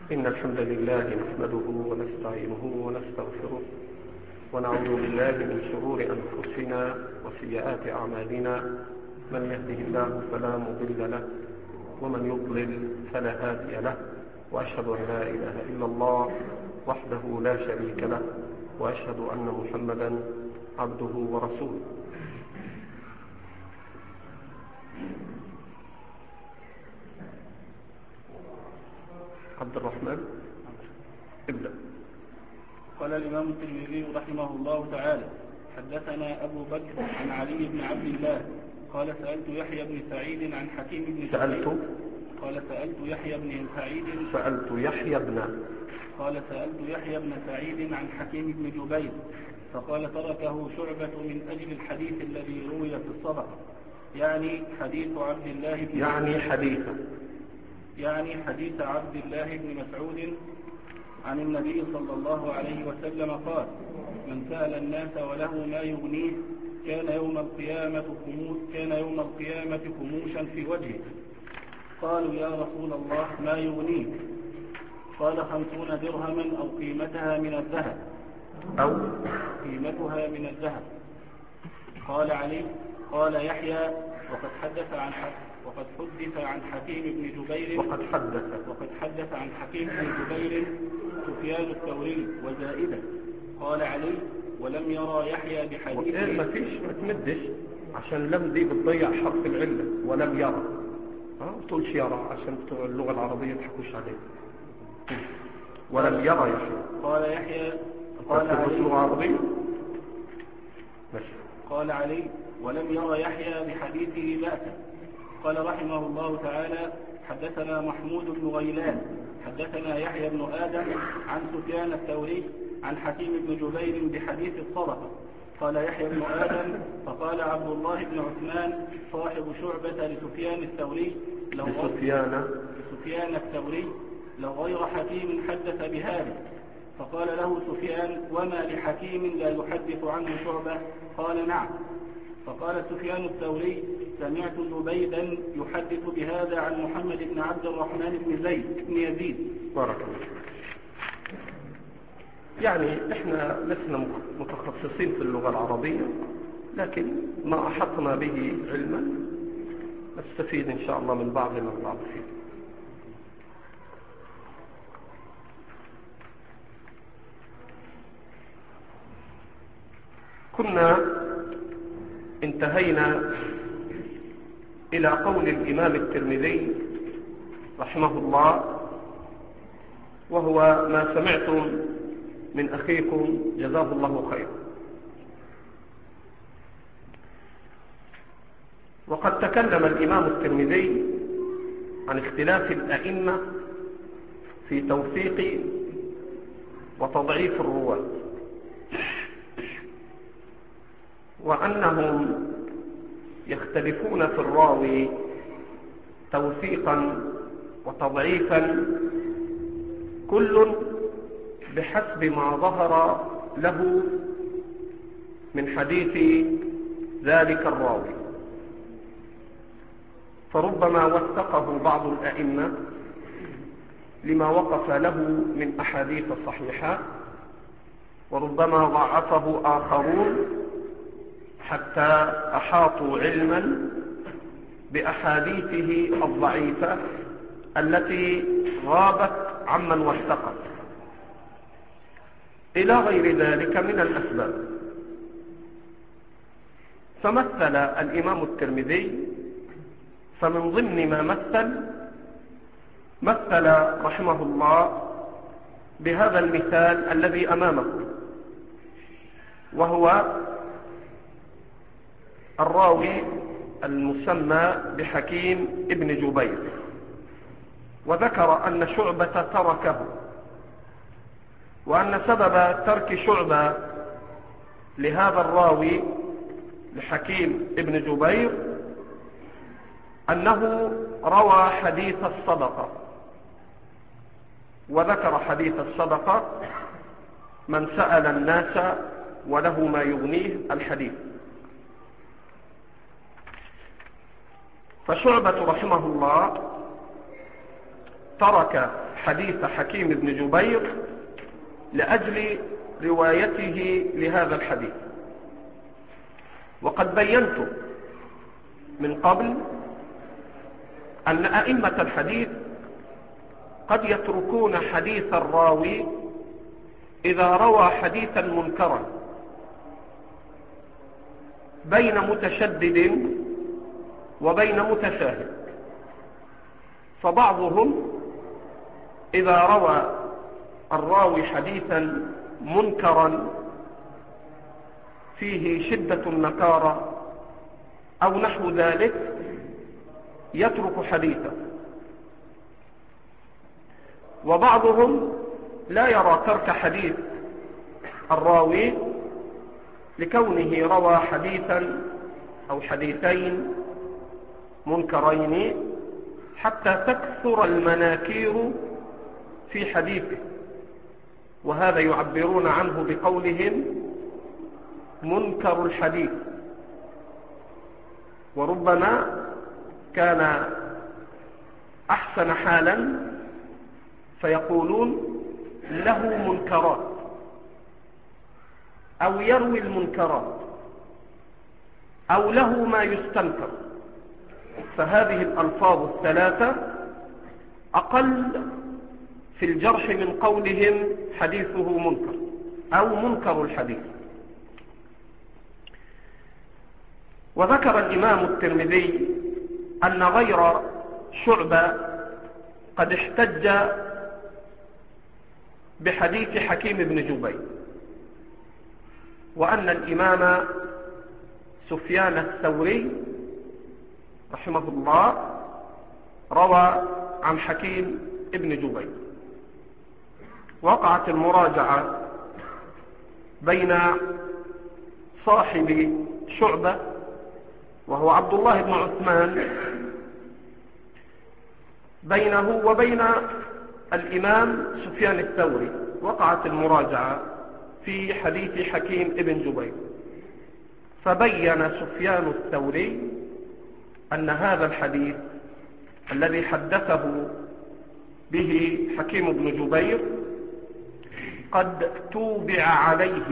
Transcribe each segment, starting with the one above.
إن الحمد لله نحمده ونستعينه ونستغفره ونعوذ بالله من شرور أنفسنا وسيئات أعمالنا. من يهده الله فلا مضل له ومن يضلل فلا هادي له، وأشهد أن لا إله إلا الله وحده لا شريك له، وأشهد أن محمدا عبده ورسوله. عبد الرحمن ابدأ. قال الإمام الترمذي رحمه الله تعالى: حدثنا أبو بكر عن علي بن عبد الله قال سألت يحيى بن سعيد عن حكيم بن جبير سألت يحيى بن سعيد عن حكيم بن جبير فقال تركه شعبة من أجل الحديث الذي روي في الصدقة، يعني حديث عبد الله بن مسعود عن النبي صلى الله عليه وسلم قال: من سأل الناس وله ما يغنيه كان يوم القيامة خموشا في وجهه. قالوا يا رسول الله ما يغنيه؟ قال 50 درهما أو قيمتها من الذهب. قال يحيى: وقد حدث عن حكيم بن جبير سفيان الثوري وزائدة. قال علي: ولم يرى يحيى بحديثه. ما تمدش عشان لم دي بتضيع حرف العلة. ولم يرى ما تقولش يرى عشان بتوع اللغة العربية تحكوش عليه. ولم يرى يحيى. قال علي: ولم يرى يحيى بحديثه بأسا. قال رحمه الله تعالى: حدثنا محمود بن غيلان حدثنا يحيى بن آدم عن سفيان الثوري عن حكيم بن جبير بحديث الصدقة. قال يحيى بن آدم: فقال عبد الله بن عثمان صاحب شعبة لسفيان الثوري: لو غير حكيم حدث بهذا. فقال له سفيان: وما لحكيم لا يحدث عنه شعبة؟ قال: نعم. فقال سفيان الثوري: سمعت زبيدا يحدث بهذا عن محمد بن عبد الرحمن بن يزيد. بارك الله. يعني احنا لسنا متخصصين في اللغة العربية، لكن ما أحطنا به علما نستفيد إن شاء الله من بعضنا البعض فيه. كنا انتهينا إلى قول الإمام الترمذي رحمه الله، وهو ما سمعتم من أخيكم جزاه الله خيرا. وقد تكلم الإمام الترمذي عن اختلاف الأئمة في توثيق وتضعيف الرواة، وأنهم يختلفون في الراوي توثيقا وتضعيفا كل بحسب ما ظهر له من حديث ذلك الراوي. فربما وثقه بعض الأئمة لما وقف له من أحاديث صحيحة، وربما ضعفه آخرون حتى أحاطوا علما بأحاديثه الضعيفة التي غابت عمن وثقت، إلى غير ذلك من الأسباب. فمثل الإمام الترمذي، فمن ضمن ما مثل رحمه الله بهذا المثال الذي أمامكم، وهو الراوي المسمى بحكيم ابن جبير، وذكر أن شعبة تركه، وأن سبب ترك شعبة لهذا الراوي لحكيم ابن جبير أنه روى حديث الصدقة، وذكر حديث الصدقة: من سأل الناس وله ما يغنيه الحديث. فشعبة رحمه الله ترك حديث حكيم بن جبير لأجل روايته لهذا الحديث. وقد بينت من قبل أن أئمة الحديث قد يتركون حديث الراوي إذا روى حديثا منكرا بين متشدد وبين متشاهد. فبعضهم إذا روى الراوي حديثا منكرا فيه شدة النكارة أو نحو ذلك يترك حديثه، وبعضهم لا يرى ترك حديث الراوي لكونه روى حديثا أو حديثين منكرين حتى تكثر المناكير في حديثه، وهذا يعبرون عنه بقولهم منكر الحديث. وربما كان أحسن حالا فيقولون له منكرات أو يروي المنكرات أو له ما يستنكر، فهذه الألفاظ الثلاثة أقل في الجرح من قولهم حديثه منكر أو منكر الحديث. وذكر الإمام الترمذي أن غير شعبة قد احتج بحديث حكيم بن جبير، وأن الإمام سفيان الثوري رحمه الله روى عن حكيم بن جبير. وقعت المراجعة بين صاحب شعبة وهو عبد الله بن عثمان بينه وبين الإمام سفيان الثوري، وقعت المراجعة في حديث حكيم بن جبير، فبين سفيان الثوري أن هذا الحديث الذي حدثه به حكيم بن جبير قد توبع عليه.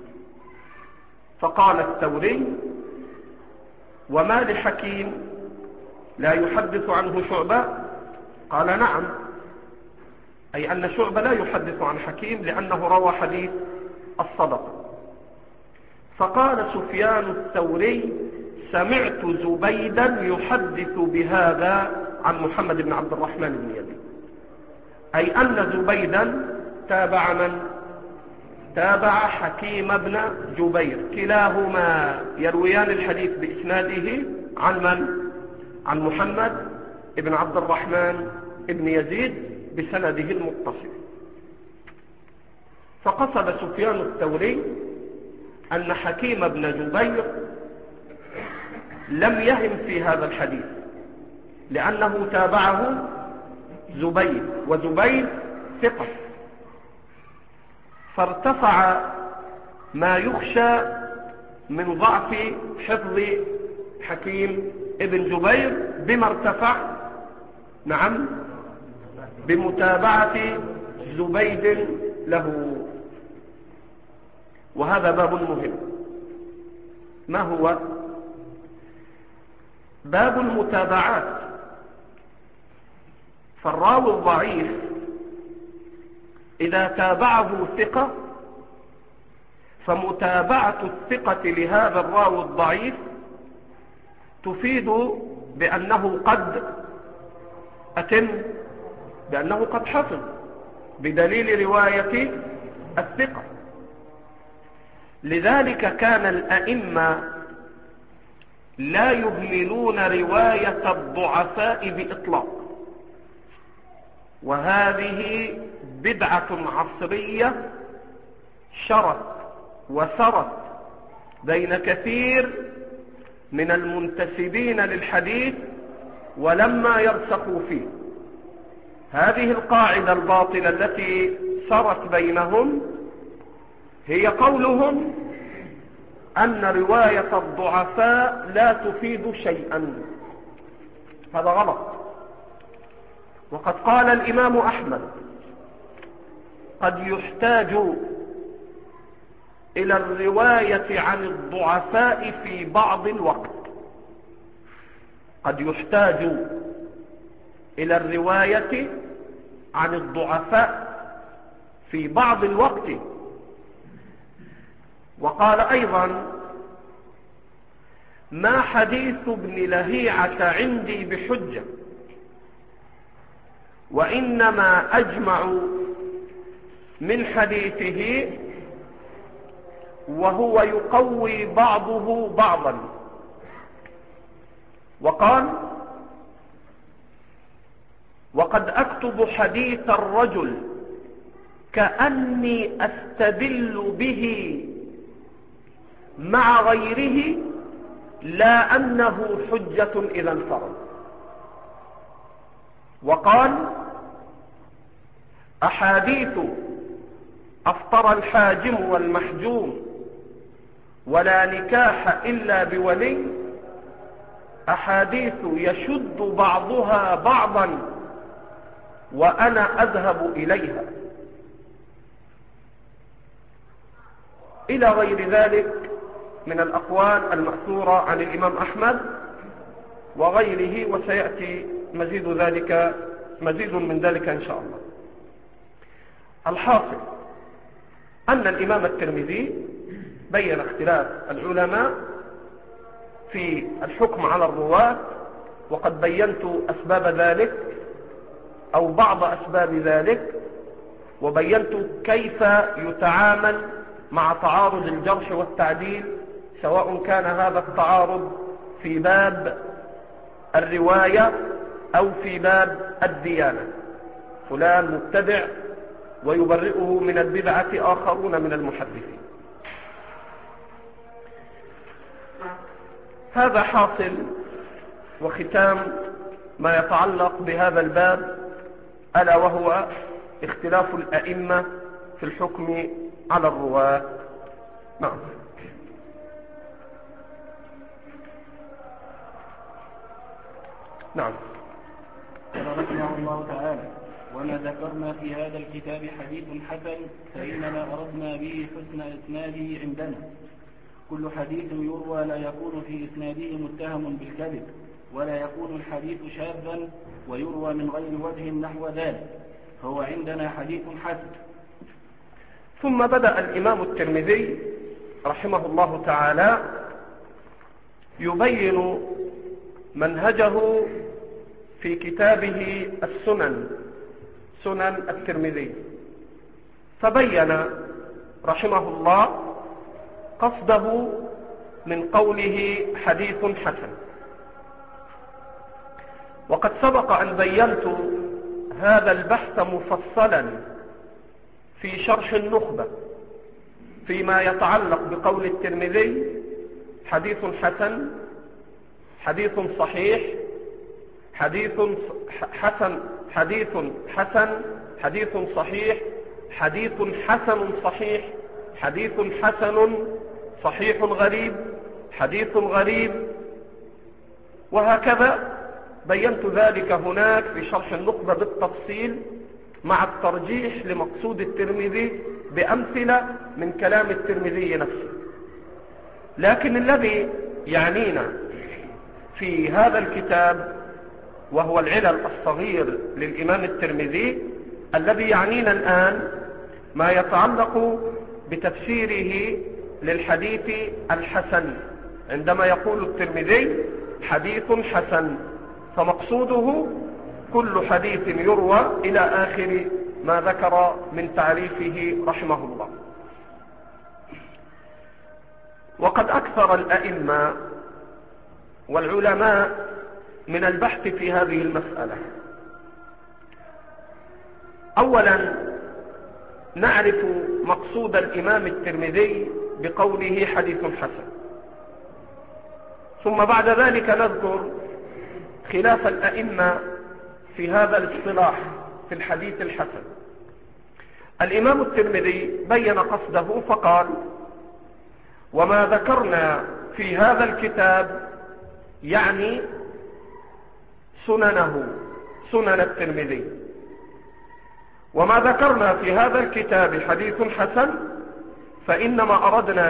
فقال الثوري: وما لحكيم لا يحدث عنه شعبة؟ قال: نعم، أي أن شعبة لا يحدث عن حكيم لأنه روى حديث الصدقة. فقال سفيان الثوري: سمعت زبيدا يحدث بهذا عن محمد بن عبد الرحمن بن يزيد، أي أن زبيدا تابع من؟ تابع حكيم بن جبير، كلاهما يرويان الحديث بإسناده عن من؟ عن محمد بن عبد الرحمن بن يزيد بسنده المتصل. فقصد سفيان الثوري أن حكيم بن جبير لم يهم في هذا الحديث لأنه تابعه زبيد، وزبيد ثقة، فارتفع ما يخشى من ضعف حفظ حكيم ابن جبير بما ارتفع، نعم، بمتابعة زبيد له. وهذا باب مهم. ما هو؟ باب المتابعات. فالراوي الضعيف إذا تابعه ثقة فمتابعة الثقة لهذا الراوي الضعيف تفيد بأنه قد أتم، بأنه قد حفظ بدليل رواية الثقة. لذلك كان الأئمة لا يهملون رواية الضعفاء بإطلاق، وهذه بدعة عصرية شرت وسرت بين كثير من المنتسبين للحديث ولما يرسخوا فيه. هذه القاعدة الباطلة التي سرت بينهم هي قولهم أن رواية الضعفاء لا تفيد شيئا. هذا غلط. وقد قال الإمام أحمد: قد يحتاج إلى الرواية عن الضعفاء في بعض الوقت. قد يحتاج إلى الرواية عن الضعفاء في بعض الوقت. وقال أيضا: ما حديث ابن لهيعة عندي بحجة، وإنما أجمع من حديثه وهو يقوي بعضه بعضا. وقال: وقد أكتب حديث الرجل كأني أستدل به مع غيره، لا أنه حجة إذا انفرد. وقال: أحاديث أفطر الحاجم والمحجوم ولا نكاح إلا بولي، أحاديث يشد بعضها بعضا وأنا أذهب إليها، إلى غير ذلك من الأقوال المأثورة عن الإمام أحمد وغيره، وسيأتي مزيد من ذلك إن شاء الله. الحاصل أن الإمام الترمذي بين اختلاف العلماء في الحكم على الرواة، وقد بينت أسباب ذلك أو بعض أسباب ذلك، وبينت كيف يتعامل مع تعارض الجرح والتعديل، سواء كان هذا التعارض في باب الرواية أو في باب الديانة. فلان مبتدع ويبرئه من البدعة آخرون من المحدثين. هذا حاصل وختام ما يتعلق بهذا الباب، ألا وهو اختلاف الأئمة في الحكم على الرواة. نعم. نعم. قال رحمه الله تعالى: وما ذكرنا في هذا الكتاب حديث حسن فإنما أردنا به حسن إسناده عندنا. كل حديث يروى لا يكون في إسناده متهم بالكذب، ولا يكون الحديث شاذا ويروى من غير وجه نحو ذلك، فهو عندنا حديث حسن. ثم بدأ الإمام الترمذي رحمه الله تعالى يبين منهجه في كتابه السنن، سنن الترمذي، فبين رحمه الله قصده من قوله حديث حسن. وقد سبق أن بينت هذا البحث مفصلا في شرح النخبة فيما يتعلق بقول الترمذي حديث حسن، حديث صحيح، حديث حسن، حديث حسن، حديث صحيح، حديث حسن صحيح، حديث حسن صحيح غريب، حديث غريب، وهكذا بينت ذلك هناك في شرح النخبة بالتفصيل مع الترجيح لمقصود الترمذي بأمثلة من كلام الترمذي نفسه. لكن الذي يعنينا في هذا الكتاب وهو العلل الصغير للإمام الترمذي، الذي يعنينا الآن ما يتعلق بتفسيره للحديث الحسن. عندما يقول الترمذي حديث حسن، فمقصوده كل حديث يروى إلى آخر ما ذكر من تعريفه رحمه الله. وقد أكثر الأئمة والعلماء من البحث في هذه المسألة. أولا نعرف مقصود الإمام الترمذي بقوله حديث حسن، ثم بعد ذلك نذكر خلاف الأئمة في هذا الاصطلاح في الحديث الحسن. الإمام الترمذي بين قصده فقال: وما ذكرنا في هذا الكتاب يعني سننه، سنن الترمذي. وما ذكرنا في هذا الكتاب حديث حسن فإنما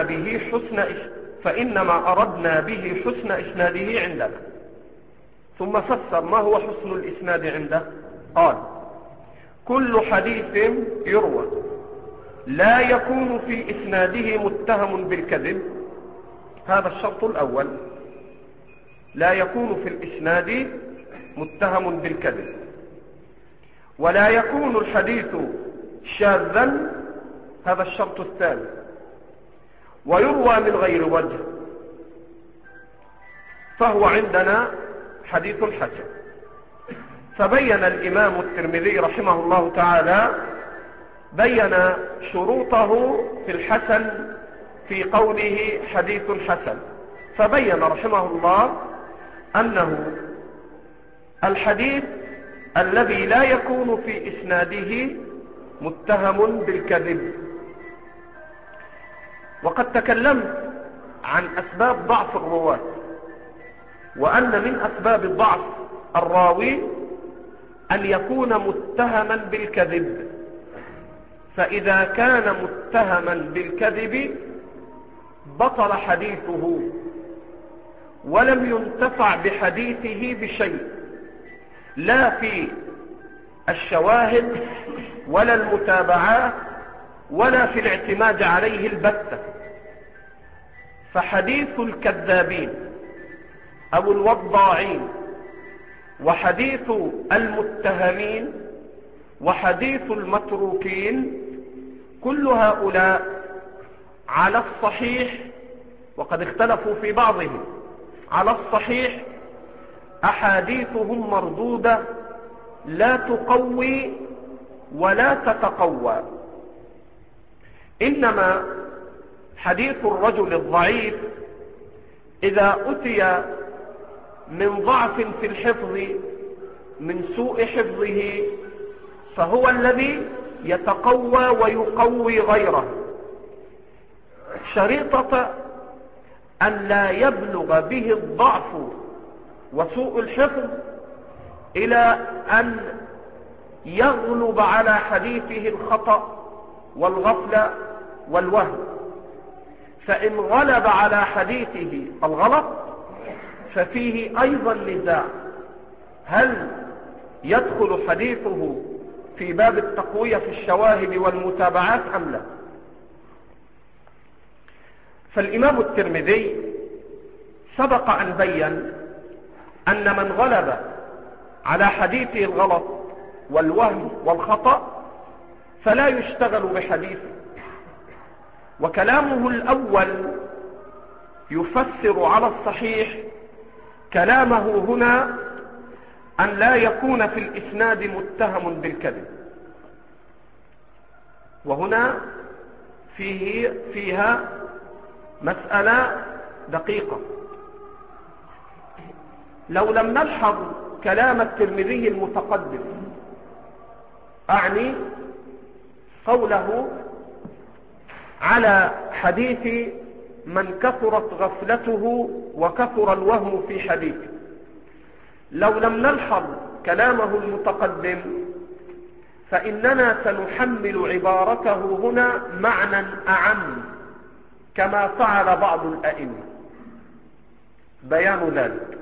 أردنا به حسن إسناده عندنا. ثم فسر ما هو حسن الإسناد عنده، قال: كل حديث يروى لا يكون في إسناده متهم بالكذب، هذا الشرط الأول، لا يكون في الإسناد متهم بالكذب، ولا يكون الحديث شاذا، هذا الشرط الثاني، ويروى من غير وجه، فهو عندنا حديث حسن. فبين الإمام الترمذي رحمه الله تعالى بين شروطه في الحسن في قوله حديث حسن، فبين رحمه الله أنه الحديث الذي لا يكون في إسناده متهم بالكذب. وقد تكلمت عن أسباب ضعف الرواة، وأن من أسباب الضعف الراوي أن يكون متهما بالكذب، فإذا كان متهما بالكذب بطل حديثه ولم ينتفع بحديثه بشيء، لا في الشواهد ولا المتابعات ولا في الاعتماد عليه البتة. فحديث الكذابين أو الوضاعين، وحديث المتهمين، وحديث المتروكين، كل هؤلاء على الصحيح، وقد اختلفوا في بعضهم، على الصحيح أحاديثهم مردودة لا تقوي ولا تتقوى. إنما حديث الرجل الضعيف إذا أتي من ضعف في الحفظ، من سوء حفظه، فهو الذي يتقوى ويقوي غيره، شريطة أن لا يبلغ به الضعف وسوء الحفظ إلى أن يغلب على حديثه الخطأ والغفلة والوهم. فإن غلب على حديثه الغلط ففيه أيضا نزاع، هل يدخل حديثه في باب التقوية في الشواهد والمتابعات أم لا؟ فالإمام الترمذي سبق أن بين أن من غلب على حديثه الغلط والوهم والخطأ فلا يشتغل بحديثه. وكلامه الأول يفسر على الصحيح كلامه هنا أن لا يكون في الإسناد متهم بالكذب. وهنا فيها مسألة دقيقة. لو لم نلحظ كلام الترمذي المتقدم، أعني قوله على حديث من كثرت غفلته وكثر الوهم في حديثه، لو لم نلحظ كلامه المتقدم فإننا سنحمل عبارته هنا معنى أعم كما فعل بعض الأئمة. بيان ذلك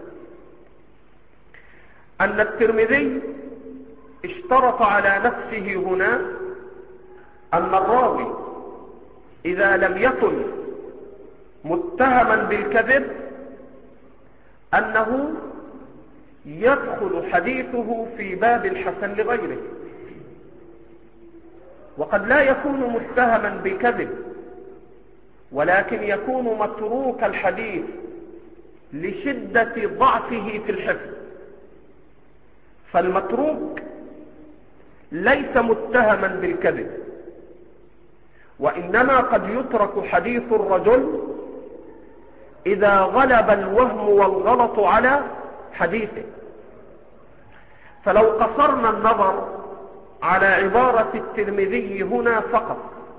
أن الترمذي اشترط على نفسه هنا أن الراوي إذا لم يكن متهما بالكذب أنه يدخل حديثه في باب الحسن لغيره. وقد لا يكون متهما بكذب ولكن يكون متروك الحديث لشدة ضعفه في الحفظ، فالمتروك ليس متهما بالكذب، وإنما قد يترك حديث الرجل إذا غلب الوهم والغلط على حديثه. فلو قصرنا النظر على عبارة الترمذي هنا فقط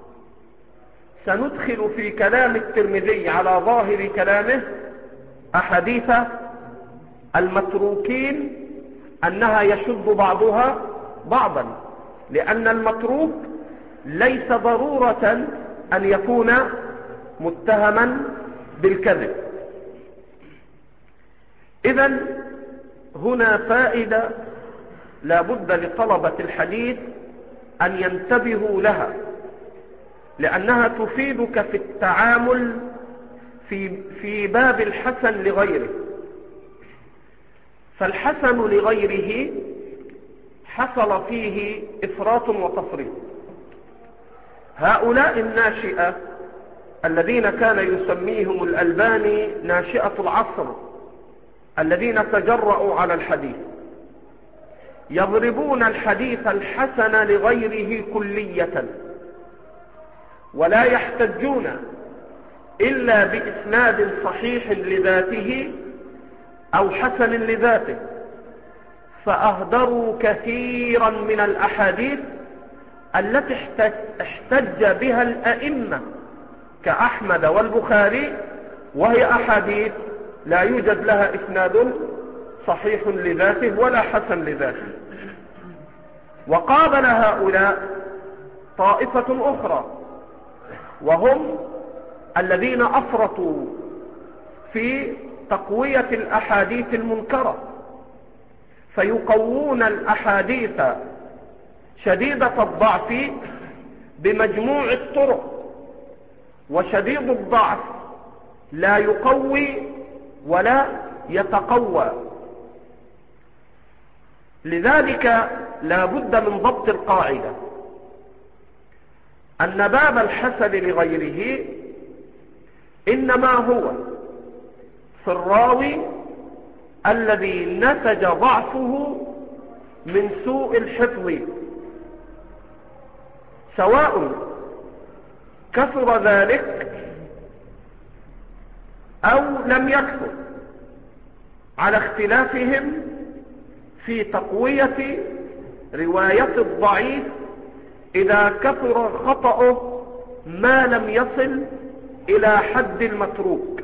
سندخل في كلام الترمذي على ظاهر كلامه أحاديث المتروكين أنها يشد بعضها بعضا، لأن المتروك ليس ضرورة أن يكون متهما بالكذب. إذن هنا فائدة لا بد لطلبة الحديث أن ينتبهوا لها، لأنها تفيدك في التعامل في باب الحسن لغيره. فالحسن لغيره حصل فيه إفراط وتفريط. هؤلاء الناشئة الذين كان يسميهم الألباني ناشئة العصر، الذين تجرؤوا على الحديث، يضربون الحديث الحسن لغيره كلية، ولا يحتجون إلا بإسناد صحيح لذاته أو حسن لذاته، فأهدروا كثيرا من الأحاديث التي احتج بها الأئمة كأحمد والبخاري، وهي أحاديث لا يوجد لها إسناد صحيح لذاته ولا حسن لذاته. وقابل هؤلاء طائفة أخرى، وهم الذين أفرطوا في تقوية الأحاديث المنكرة، فيقوون الأحاديث شديدة الضعف بمجموع الطرق، وشديد الضعف لا يقوي ولا يتقوى. لذلك لا بد من ضبط القاعدة أن باب الحسن لغيره إنما هو في الراوي الذي نتج ضعفه من سوء الحفظ، سواء كثر ذلك أو لم يكثر، على اختلافهم في تقوية رواية الضعيف إذا كثر خطأه ما لم يصل إلى حد المتروك.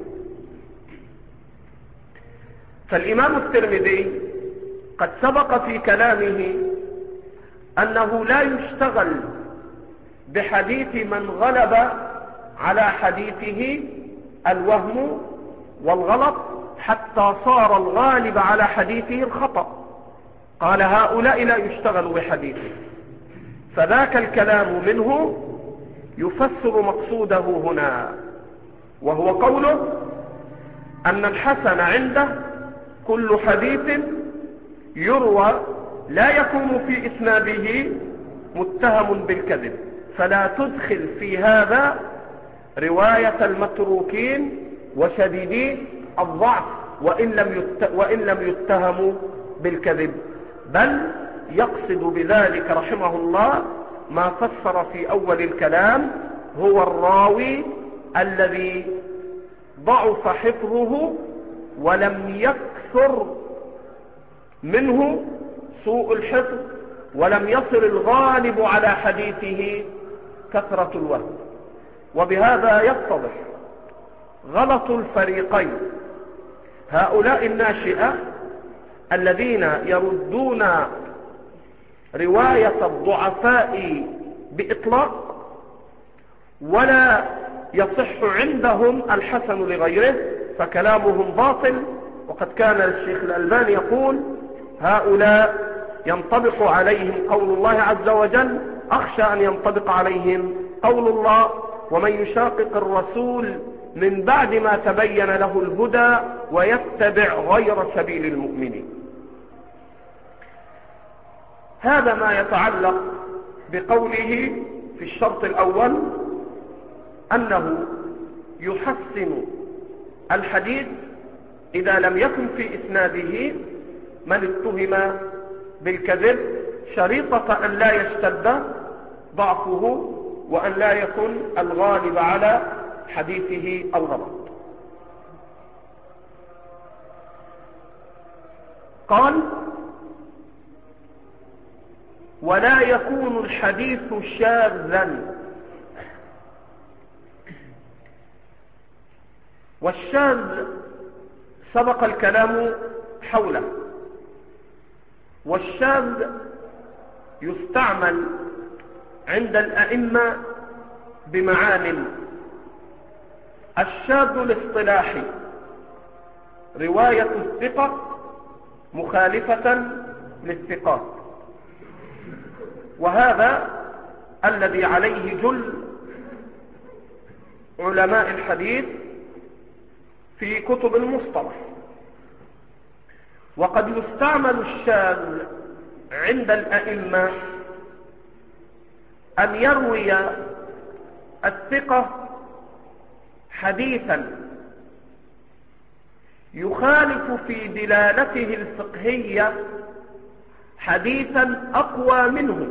فالإمام الترمذي قد سبق في كلامه أنه لا يشتغل بحديث من غلب على حديثه الوهم والغلط حتى صار الغالب على حديثه الخطأ. قال هؤلاء لا يشتغل بحديثه، فذاك الكلام منه يفسر مقصوده هنا، وهو قوله أن الحسن عنده كل حديث يروى لا يكون في إسناده متهم بالكذب، فلا تدخل في هذا رواية المتروكين وشديدي الضعف وإن لم يتهموا بالكذب، بل يقصد بذلك رحمه الله ما فسر في أول الكلام، هو الراوي الذي ضعف حفظه ولم يكثر منه سوء الحفظ، ولم يصل الغالب على حديثه كثرة الوهم. وبهذا يتضح غلط الفريقين، هؤلاء الناشئة الذين يردون رواية الضعفاء بإطلاق ولا يصح عندهم الحسن لغيره، فكلامهم باطل. وقد كان الشيخ الألباني يقول هؤلاء ينطبق عليهم قول الله عز وجل، أخشى أن ينطبق عليهم قول الله ومن يشاقق الرسول من بعد ما تبين له الهدى ويتبع غير سبيل المؤمنين. هذا ما يتعلق بقوله في الشرط الأول أنه يحسن الحديث إذا لم يكن في إسناده من اتهم بالكذب، شريطة أن لا يشتد ضعفه وأن لا يكن الغالب على حديثه الغلط. قال ولا يكون الحديث شاذا. والشاذ سبق الكلام حوله، والشاذ يستعمل عند الأئمة بمعان. الشاذ الاصطلاحي رواية الثقة مخالفة للثقات، وهذا الذي عليه جل علماء الحديث في كتب المصطلح. وقد يستعمل الشاذ عند الأئمة أن يروي الثقة حديثا يخالف في دلالته الفقهية حديثا أقوى منه،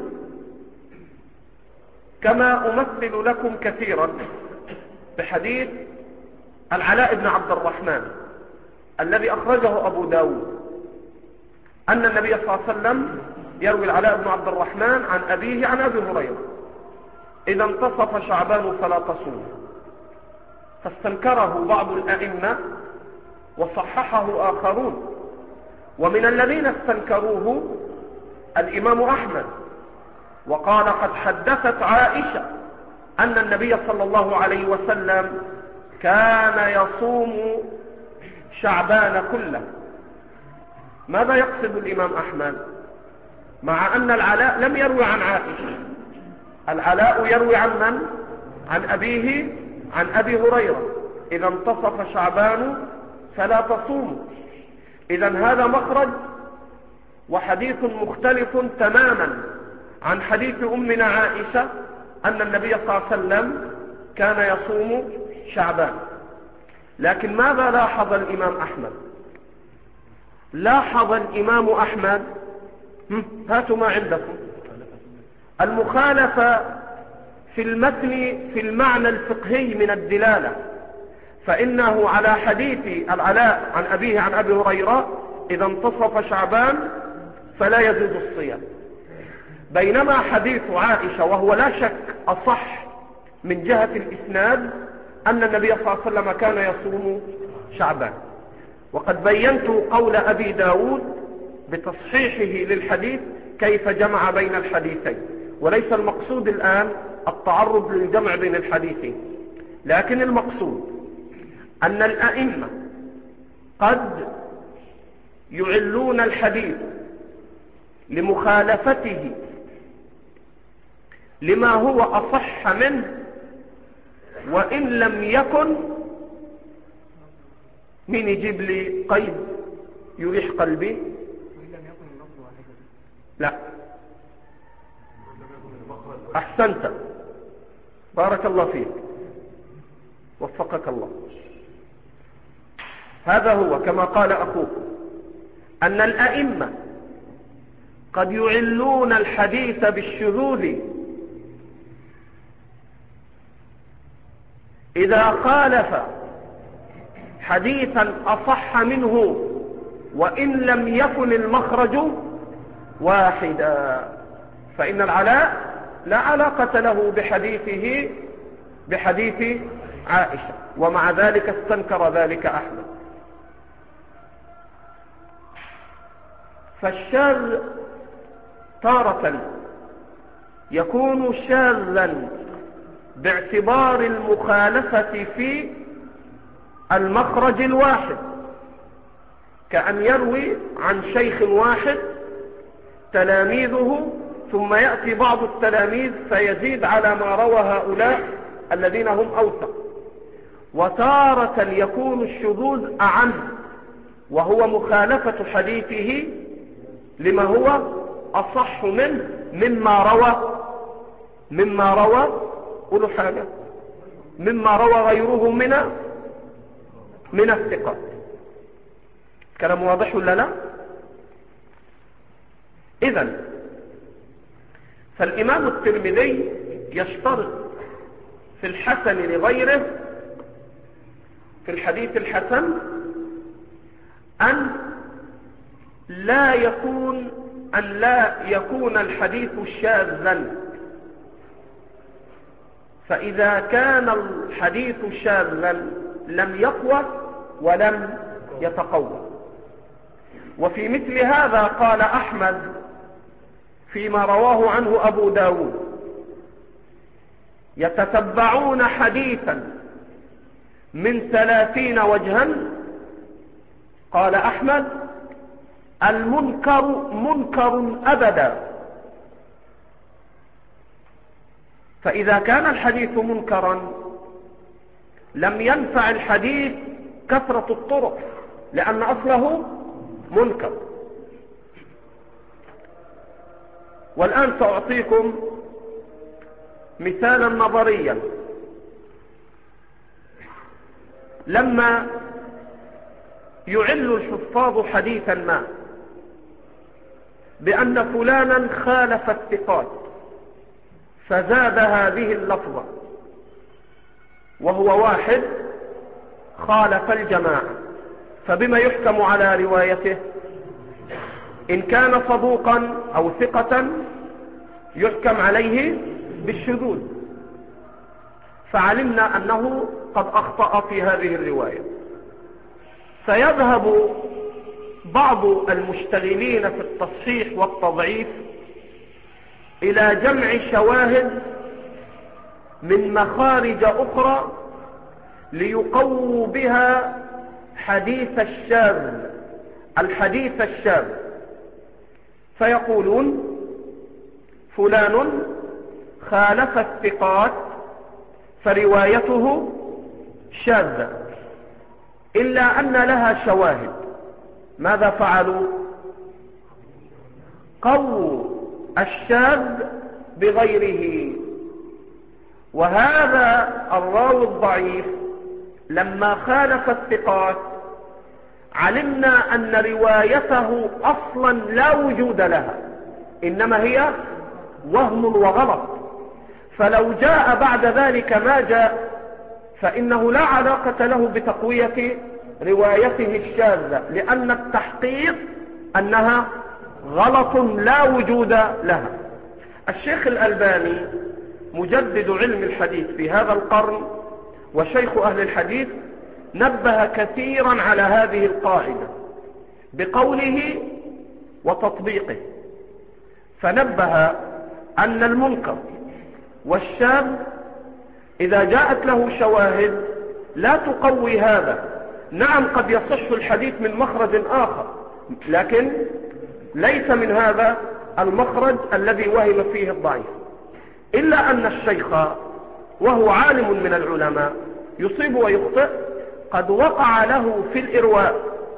كما أمثل لكم كثيرا بحديث العلاء بن عبد الرحمن الذي أخرجه أبو داود، أن النبي صلى الله عليه وسلم يروي العلاء بن عبد الرحمن عن أبيه عن أبي هريرة: إذا انتصف شعبان فلا تصوم. فاستنكره بعض الأئمة وصححه آخرون، ومن الذين استنكروه الإمام أحمد، وقال: قد حدثت عائشة أن النبي صلى الله عليه وسلم كان يصوم شعبان كله. ماذا يقصد الإمام أحمد؟ مع أن العلاء لم يروي عن عائشة، العلاء يروي عن من؟ عن أبيه عن أبي هريرة: إذا انتصف شعبان فلا تصوموا. إذا هذا مخرج وحديث مختلف تماما عن حديث أمنا عائشة أن النبي صلى الله عليه وسلم كان يصوم شعبان. لكن ماذا لاحظ الإمام أحمد؟ لاحظ الإمام أحمد، هاتوا ما عندكم، المخالفة في المتن في المعنى الفقهي من الدلالة، فإنه على حديث العلاء عن أبيه عن أبي هريرة: إذا انتصف شعبان فلا يزيد الصيام، بينما حديث عائشة وهو لا شك أصح من جهة الإسناد أن النبي صلى الله عليه وسلم كان يصوم شعبان. وقد بينت قول أبي داود بتصحيحه للحديث كيف جمع بين الحديثين، وليس المقصود الآن التعرض للجمع بين الحديثين، لكن المقصود أن الأئمة قد يعلون الحديث لمخالفته لما هو أصح منه، وإن لم يكن، من يجيب لي قيد يريح قلبي؟ لا، أحسنت، بارك الله فيك، وفقك الله. هذا هو كما قال أخوك، أن الأئمة قد يعلون الحديث بالشذوذ إذا خالف حديثا أصح منه وإن لم يكن المخرج واحدا. فإن العلاء لا علاقة له بحديث عائشة، ومع ذلك استنكر ذلك أحمد. فالشاذ تارة يكون شاذا باعتبار المخالفة في المخرج الواحد، كأن يروي عن شيخ واحد تلاميذه ثم يأتي بعض التلاميذ فيزيد على ما روى هؤلاء الذين هم أوثق. وتارة يكون الشذوذ أعم، وهو مخالفة حديثه لما هو أصح منه مما روى قولوا حاجة مما روى غيره من الثقات. كلام واضح ولا لا؟ إذن فالإمام الترمذي يشترط في الحسن لغيره، في الحديث الحسن، أن لا يكون الحديث شاذا. فإذا كان الحديث شاذا لم يقوى ولم يتقوى. وفي مثل هذا قال أحمد فيما رواه عنه أبو داود: يتتبعون حديثا من 30 وجها. قال أحمد: المنكر منكر أبدا. فإذا كان الحديث منكرا لم ينفع الحديث كثرة الطرق، لأن أصله منكر. والآن سأعطيكم مثالا نظريا. لما يعل الحفاظ حديثا ما بأن فلانا خالف الثقات فزاد هذه اللفظة، وهو واحد خالف الجماعة، فبما يحكم على روايته؟ إن كان صدوقا أو ثقة يحكم عليه بالشذوذ، فعلمنا أنه قد أخطأ في هذه الرواية. سيذهب بعض المشتغلين في التصحيح والتضعيف إلى جمع شواهد من مخارج أخرى ليقووا بها الحديث الشاذ، فيقولون فلان خالف الثقات فروايته شاذة، إلا أن لها شواهد. ماذا فعلوا؟ قووا الشاذ بغيره. وهذا الراوي الضعيف لما خالف الثقات علمنا أن روايته أصلا لا وجود لها، إنما هي وهم وغلط. فلو جاء بعد ذلك ما جاء فإنه لا علاقة له بتقوية روايته الشاذة، لأن التحقيق أنها غلط لا وجود لها. الشيخ الألباني مجدد علم الحديث في هذا القرن وشيخ أهل الحديث نبه كثيرا على هذه القاعدة بقوله وتطبيقه، فنبه أن المنكر والشاذ إذا جاءت له شواهد لا تقوي هذا. نعم قد يصح الحديث من مخرج آخر، لكن ليس من هذا المخرج الذي وهم فيه الضعيف. إلا أن الشيخ وهو عالم من العلماء يصيب ويخطئ، قد وقع له في الإرواء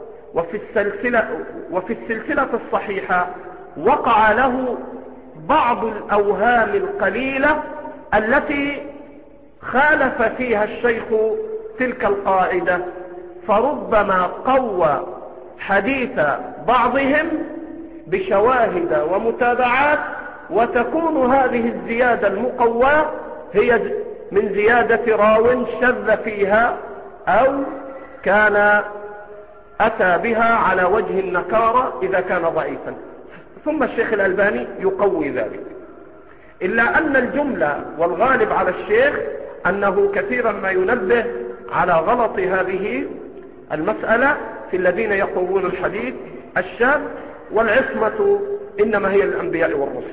وفي السلسلة الصحيحة وقع له بعض الأوهام القليلة التي خالف فيها الشيخ تلك القاعدة، فربما قوى حديث بعضهم بشواهد ومتابعات، وتكون هذه الزيادة المقوى هي من زيادة راو شذ فيها أو كان أتى بها على وجه النكارة إذا كان ضعيفا، ثم الشيخ الألباني يقوي ذلك. إلا أن الجملة والغالب على الشيخ أنه كثيرا ما ينبه على غلط هذه المسألة في الذين يقوون الحديث الشاذ، والعصمة إنما هي الأنبياء والرسل.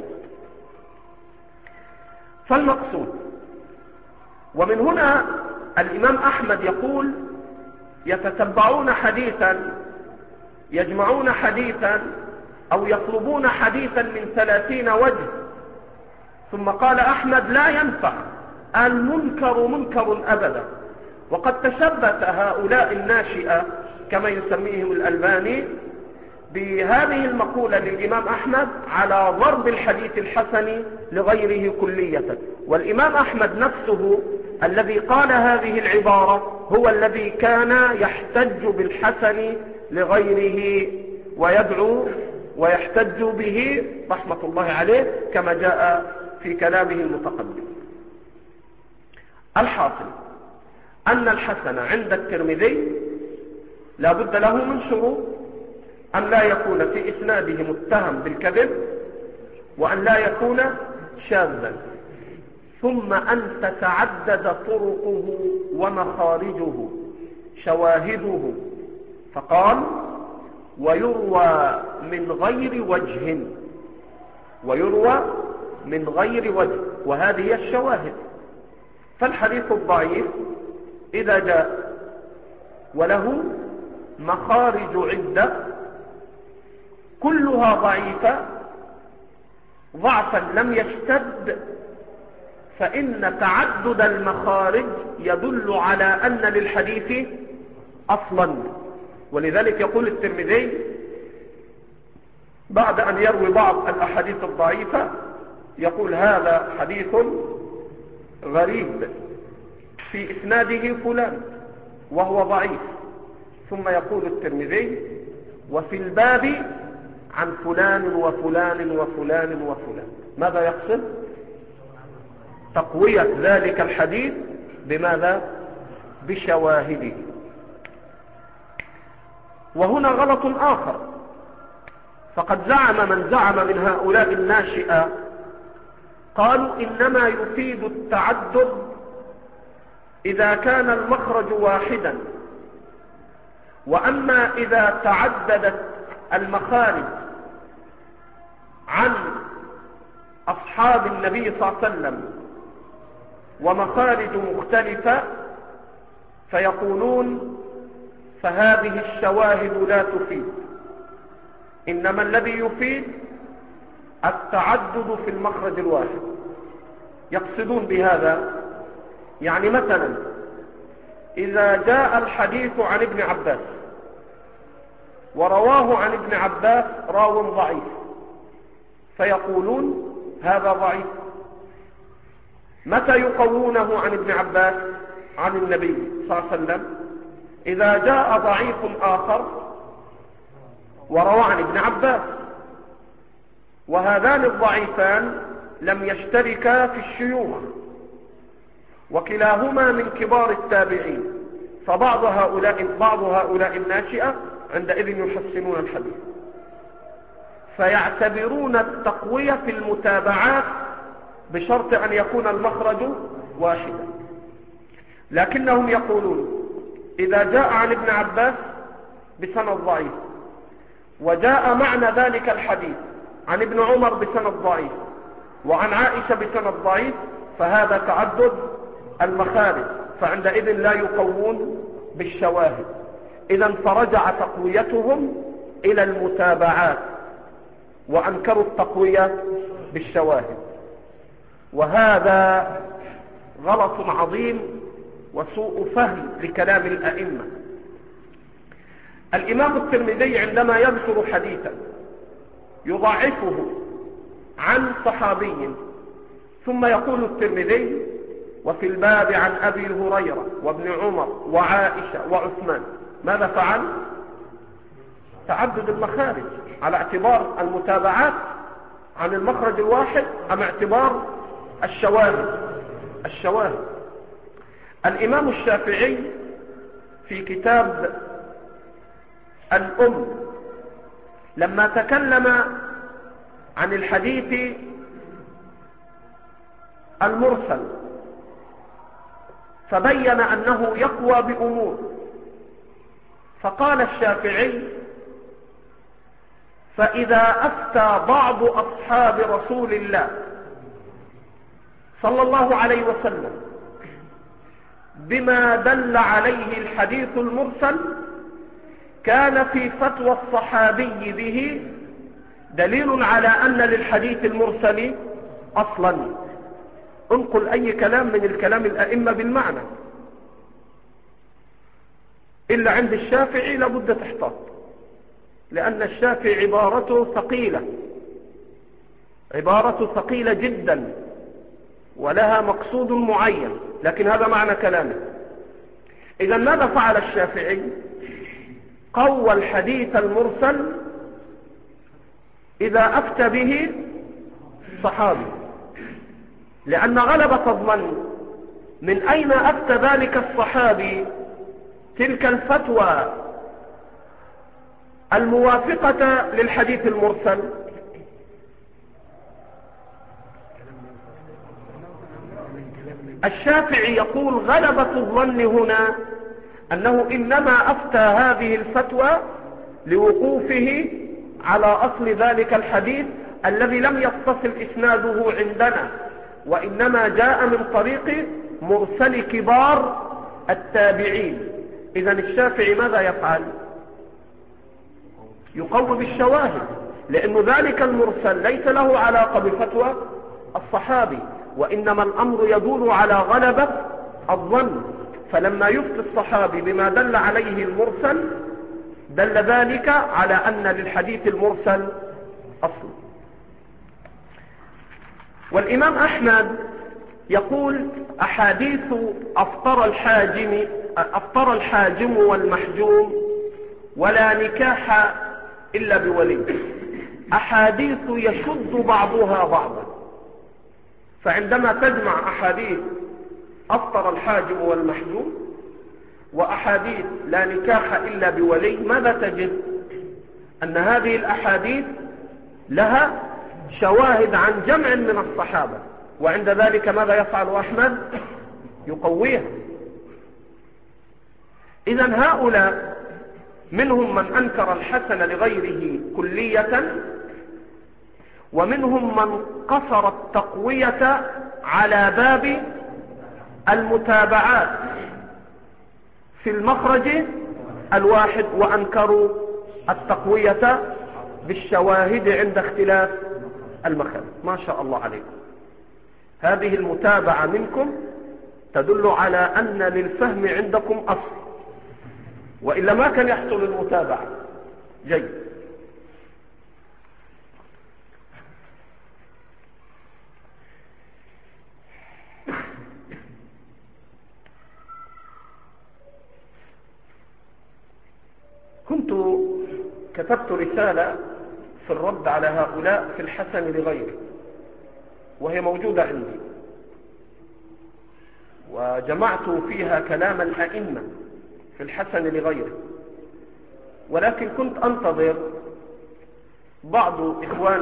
فالمقصود، ومن هنا الإمام أحمد يقول يتتبعون حديثا، يجمعون حديثا أو يطلبون حديثا من 30 وجه. ثم قال أحمد لا ينفع، المنكر منكر أبدا. وقد تشبت هؤلاء الناشئة كما يسميهم الألباني بهذه المقولة للإمام أحمد على ضرب الحديث الحسن لغيره كلية. والإمام أحمد نفسه الذي قال هذه العبارة هو الذي كان يحتج بالحسن لغيره ويدعو ويحتج به رحمة الله عليه كما جاء في كلامه المتقدم. الحاصل أن الحسن عند الترمذي لا بد له من شروط: أن لا يكون في إسناده متهم بالكذب، وأن لا يكون شاذا، ثم أن تتعدد طرقه ومخارجه شواهده. فقال: ويروى من غير وجه، ويروى من غير وجه، وهذه هي الشواهد. فالحديث الضعيف إذا جاء وله مخارج عدة كلها ضعيفة ضعفا لم يشتد، فإن تعدد المخارج يدل على أن للحديث أصلا. ولذلك يقول الترمذي بعد أن يروي بعض الأحاديث الضعيفة يقول هذا حديث غريب في إسناده فلان وهو ضعيف، ثم يقول الترمذي وفي الباب عن فلان وفلان وفلان وفلان. ماذا يقصد؟ تقوية ذلك الحديث بماذا؟ بشواهده. وهنا غلط آخر، فقد زعم من زعم من هؤلاء الناشئة قالوا إنما يفيد التعدد إذا كان المخرج واحدا، وأما إذا تعددت المخارج عن أصحاب النبي صلى الله عليه وسلم ومخارج مختلفة فيقولون فهذه الشواهد لا تفيد، إنما الذي يفيد التعدد في المخرج الواحد. يقصدون بهذا يعني مثلا إذا جاء الحديث عن ابن عباس ورواه عن ابن عباس راو ضعيف فيقولون هذا ضعيف. متى يقوونه عن ابن عباس؟ عن النبي صلى الله عليه وسلم. إذا جاء ضعيف آخر وروى عن ابن عباس، وهذان الضعيفان لم يشتركا في الشيوخ وكلاهما من كبار التابعين، فبعض هؤلاء الناشئة عندئذ يحسنون الحديث، فيعتبرون التقوية في المتابعات بشرط أن يكون المخرج واحدا. لكنهم يقولون إذا جاء عن ابن عباس بسند ضعيف وجاء معنى ذلك الحديث عن ابن عمر بسند ضعيف وعن عائشة بسند ضعيف فهذا تعدد المخارج، فعندئذ لا يقوون بالشواهد. إذا فرجع تقويتهم إلى المتابعات وأنكروا التقوية بالشواهد، وهذا غلط عظيم وسوء فهم لكلام الأئمة. الإمام الترمذي عندما يذكر حديثا يضعفه عن صحابي ثم يقول الترمذي وفي الباب عن أبي هريرة وابن عمر وعائشة وعثمان، ماذا فعل؟ تعدد المخارج على اعتبار المتابعات عن المخرج الواحد أم اعتبار الشواهد. الإمام الشافعي في كتاب الأم لما تكلم عن الحديث المرسل فبين أنه يقوى بأمور، فقال الشافعي فإذا أفتى بعض أصحاب رسول الله صلى الله عليه وسلم بما دل عليه الحديث المرسل كان في فتوى الصحابي به دليل على أن للحديث المرسل أصلا. انقل أي كلام من الكلام الأئمة بالمعنى، إلا عند الشافعي لابد تحتاط، لأن الشافعي عبارته ثقيلة جدا ولها مقصود معين، لكن هذا معنى كلامه. إذا ماذا فعل الشافعي؟ قوى الحديث المرسل إذا أفتى به صحابي، لأن غلبة الظن من أين أفتى ذلك الصحابي تلك الفتوى الموافقة للحديث المرسل؟ الشافعي يقول غلبة الظن هنا أنه إنما أفتى هذه الفتوى لوقوفه على أصل ذلك الحديث الذي لم يتصل إسناده عندنا، وإنما جاء من طريق مرسل كبار التابعين. إذن الشافعي ماذا يفعل؟ يقوي بالشواهد، لأن ذلك المرسل ليس له علاقة بفتوى الصحابي، وإنما الأمر يدور على غلبة الظن. فلما يفتي الصحابي بما دل عليه المرسل دل ذلك على أن للحديث المرسل أصل. والإمام أحمد يقول: أحاديث أفطر الحاجم والمحجوم ولا نكاح إلا بولي، أحاديث يشد بعضها بعضا. فعندما تجمع أحاديث أفطر الحاجم والمحجوم وأحاديث لا نكاح إلا بولي، ماذا تجد؟ أن هذه الأحاديث لها شواهد عن جمع من الصحابة، وعند ذلك ماذا يفعل أحمد؟ يقويها. إذن هؤلاء منهم من أنكر الحسن لغيره كلية، ومنهم من قصر التقوية على باب المتابعات في المخرج الواحد، وأنكروا التقوية بالشواهد عند اختلاف المخرج. ما شاء الله عليكم، هذه المتابعة منكم تدل على أن للفهم عندكم أصل، وإلا ما كان يحصل المتابعة. جيد. كنت كتبت رسالة في الرد على هؤلاء في الحسن لغيره، وهي موجودة عندي، وجمعت فيها كلام الأئمة في الحسن لغيره، ولكن كنت أنتظر بعض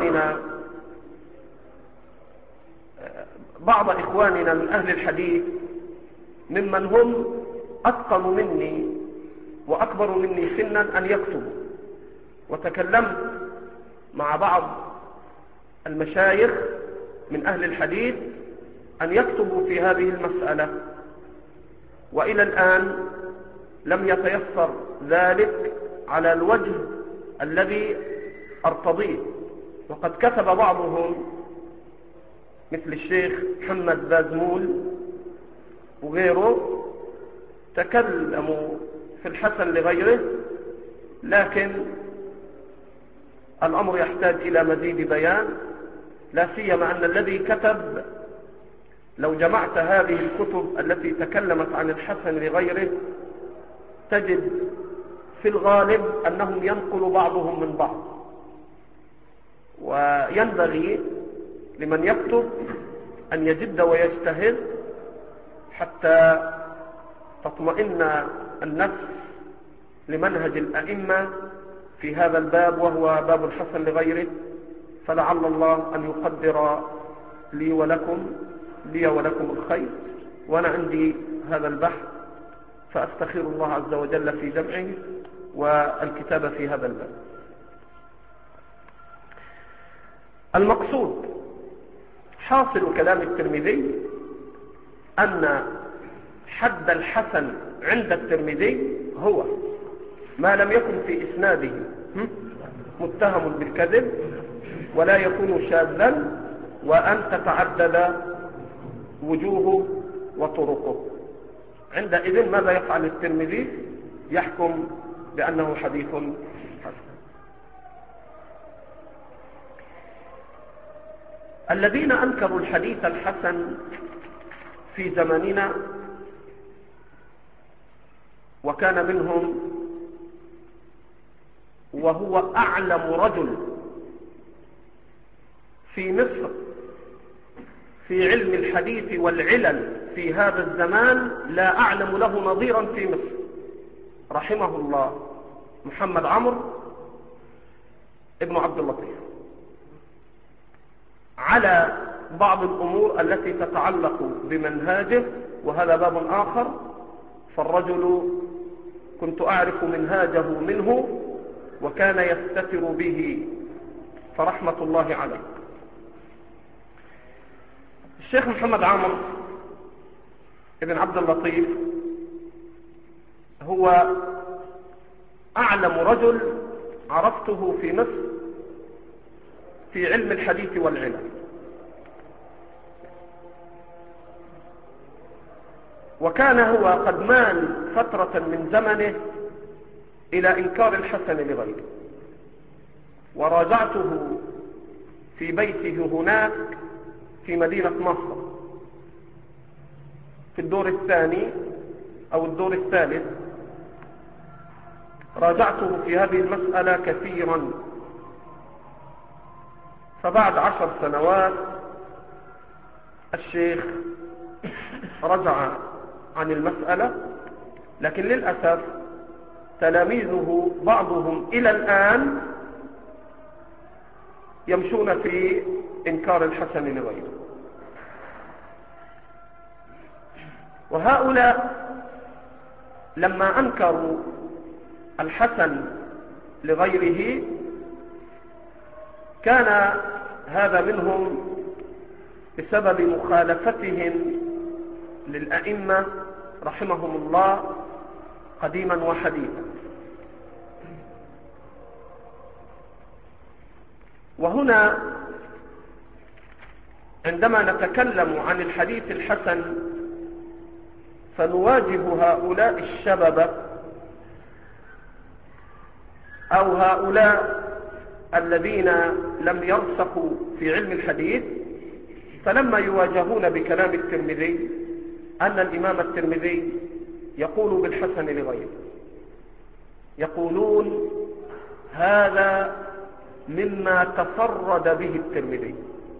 إخواننا من أهل الحديث ممن هم أتقن مني وأكبر مني سنا أن يكتبوا، وتكلمت مع بعض المشايخ من أهل الحديث أن يكتبوا في هذه المسألة، وإلى الآن لم يتيسر ذلك على الوجه الذي أرتضيه. وقد كتب بعضهم مثل الشيخ محمد بازمول وغيره تكلموا في الحسن لغيره، لكن الأمر يحتاج إلى مزيد بيان، لا سيما أن الذي كتب لو جمعت هذه الكتب التي تكلمت عن الحسن لغيره تجد في الغالب أنهم ينقل بعضهم من بعض، وينبغي لمن يكتب أن يجد ويجتهد حتى تطمئن النفس لمنهج الأئمة في هذا الباب، وهو باب الحسن لغيره. فلعل الله أن يقدر لي ولكم الخير، وأنا عندي هذا البحث، فأستخير الله عز وجل في جمعه والكتابة في هذا الباب. المقصود حاصل كلام الترمذي أن حد الحسن عند الترمذي هو ما لم يكن في إسناده متهم بالكذب، ولا يكون شاذا، وأن تتعدد وجوهه وطرقه. عندئذ ماذا يفعل الترمذي؟ يحكم بأنه حديث حسن. الذين أنكروا الحديث الحسن في زماننا، وكان منهم وهو أعلم رجل في مصر في علم الحديث والعلل في هذا الزمان، لا أعلم له نظيرا في مصر، رحمه الله، محمد عمرو ابن عبد اللطيف، على بعض الأمور التي تتعلق بمنهاجه، وهذا باب آخر. فالرجل كنت أعرف منهاجه منه وكان يستتر به، فرحمة الله عليه. الشيخ محمد عامر ابن عبد اللطيف هو أعلم رجل عرفته في مصر في علم الحديث والعلم، وكان هو قد مال فترة من زمنه إلى إنكار الحسن لغيره، وراجعته في بيته هناك في مدينة مصر في الدور الثاني أو الدور الثالث. راجعته في هذه المسألة كثيرا، فبعد 10 سنوات الشيخ رجع عن المسألة، لكن للأسف تلاميذه بعضهم إلى الآن يمشون في إنكار الحسن لغيره، وهؤلاء لما أنكروا الحسن لغيره كان هذا منهم بسبب مخالفتهم للأئمة رحمهم الله قديما وحديثا. وهنا عندما نتكلم عن الحديث الحسن فنواجه هؤلاء الشباب أو هؤلاء الذين لم يرسخوا في علم الحديث، فلما يواجهون بكلام الترمذي أن الإمام الترمذي يقول بالحسن لغيره، يقولون هذا مما تفرد به الترمذي،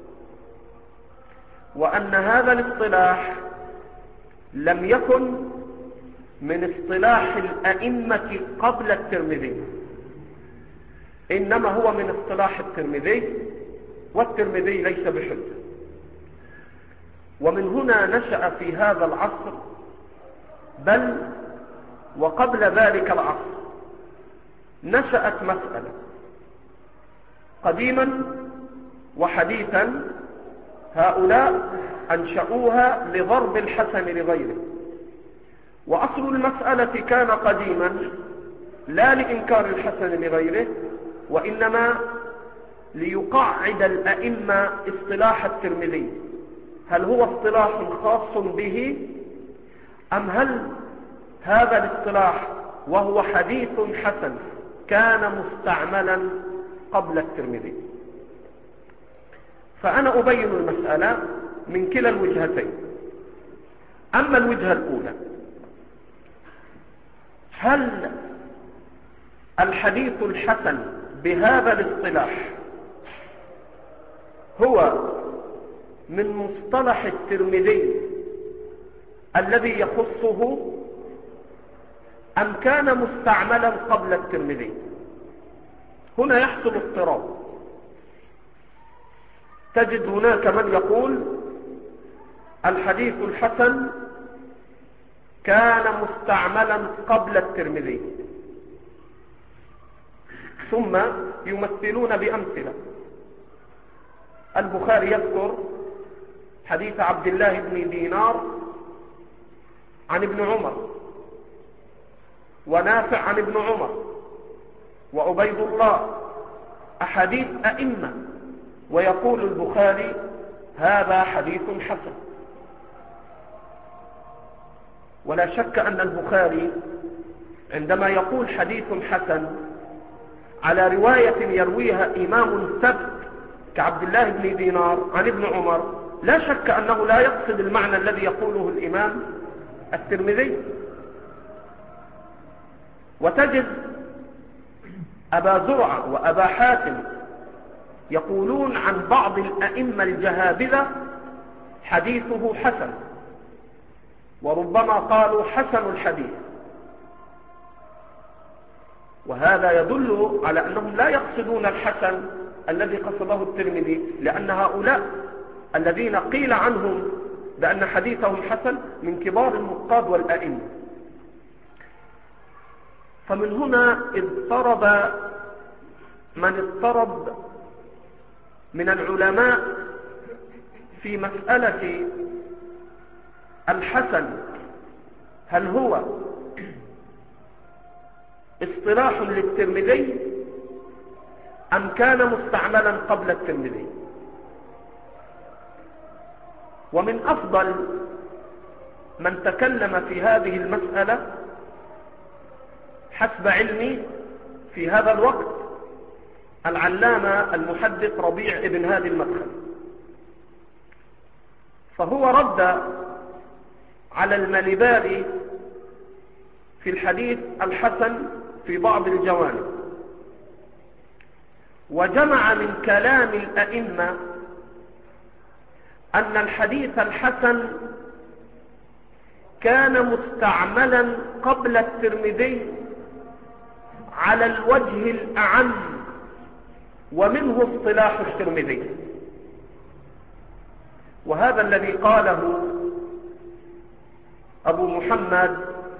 وأن هذا الاصطلاح لم يكن من اصطلاح الأئمة قبل الترمذي، إنما هو من اصطلاح الترمذي، والترمذي ليس بحجة. ومن هنا نشأ في هذا العصر، بل وقبل ذلك العصر، نشأت مسألة قديما وحديثا هؤلاء أنشأوها لضرب الحسن لغيره. وأصل المسألة كان قديما لا لإنكار الحسن لغيره، وإنما ليقعد الأئمة اصطلاح الترمذي، هل هو اصطلاح خاص به أم هل هذا الاصطلاح وهو حديث حسن كان مستعملا قبل الترمذي. فأنا أبين المسألة من كلا الوجهتين. أما الوجهة الأولى، هل الحديث الحسن بهذا الاصطلاح هو من مصطلح الترمذي الذي يخصه أم كان مستعملا قبل الترمذي؟ هنا يحصل اضطراب. تجد هناك من يقول الحديث الحسن كان مستعملا قبل الترمذي، ثم يمثلون بأمثلة. البخاري يذكر حديث عبد الله بن دينار عن ابن عمر، ونافع عن ابن عمر، وعبيد الله، أحاديث أئمة، ويقول البخاري هذا حديث حسن. ولا شك أن البخاري عندما يقول حديث حسن على رواية يرويها إمام ثبت كعبد الله بن دينار عن ابن عمر، لا شك أنه لا يقصد المعنى الذي يقوله الإمام الترمذي. وتجد أبا زرعة وأبا حاتم يقولون عن بعض الأئمة الجهابذة حديثه حسن، وربما قالوا حسن الحديث، وهذا يدل على أنهم لا يقصدون الحسن الذي قصده الترمذي، لأن هؤلاء الذين قيل عنهم بأن حديثهم حسن من كبار النقاد والأئمة. فمن هنا اضطرب من اضطرب من العلماء في مسألة الحسن، هل هو اصطلاح للترمذي أم كان مستعملا قبل الترمذي؟ ومن أفضل من تكلم في هذه المسألة حسب علمي في هذا الوقت العلامة المحدث ربيع ابن هادي المدخل، فهو رد على المالباري في الحديث الحسن في بعض الجوانب، وجمع من كلام الأئمة أن الحديث الحسن كان مستعملا قبل الترمذي على الوجه الأعم، ومنه اصطلاح الترمذي. وهذا الذي قاله أبو محمد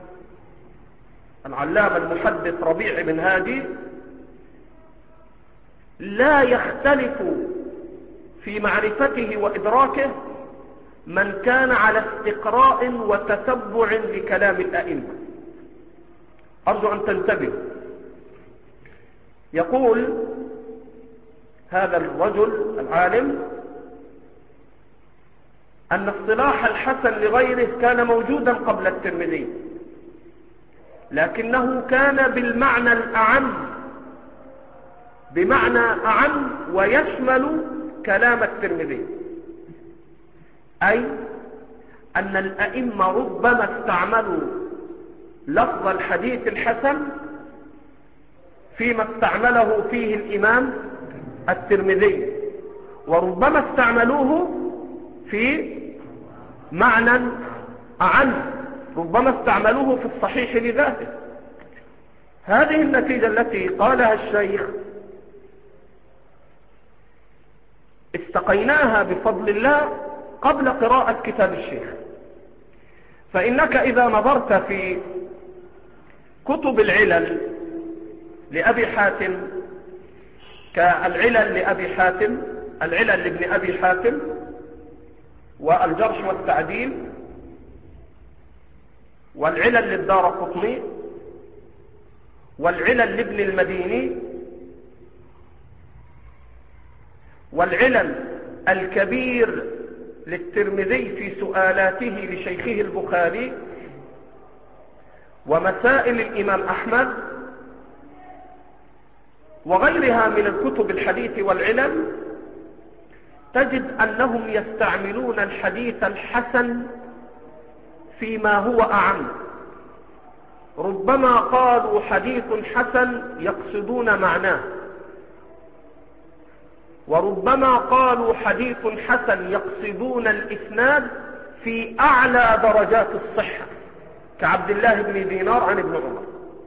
العلامة المحدث ربيع بن هادي لا يختلف في معرفته وإدراكه من كان على استقراء وتتبع لكلام الأئمة. أرجو أن تنتبهوا. يقول هذا الرجل العالم أن اصطلاح الحسن لغيره كان موجودا قبل الترمذي، لكنه كان بالمعنى الأعم، بمعنى أعم ويشمل كلام الترمذي، أي أن الأئمة ربما استعملوا لفظ الحديث الحسن فيما استعمله فيه الإمام الترمذي، وربما استعملوه في معنى أعم، ربما استعملوه في الصحيح لذاته. هذه النتيجة التي قالها الشيخ استقيناها بفضل الله قبل قراءة كتاب الشيخ. فإنك إذا نظرت في كتب العلل لأبي حاتم كالعلل لأبي حاتم، العلل لابن أبي حاتم، والجرح والتعديل، والعلل للدارقطني، والعلل لابن المديني، والعلل الكبير للترمذي في سؤالاته لشيخه البخاري، ومسائل الإمام أحمد، وغيرها من الكتب الحديث والعلل، تجد أنهم يستعملون الحديث الحسن فيما هو أعم. ربما قالوا حديث حسن يقصدون معناه، وربما قالوا حديث حسن يقصدون الإسناد في أعلى درجات الصحة كعبد الله بن دينار عن ابن عمر.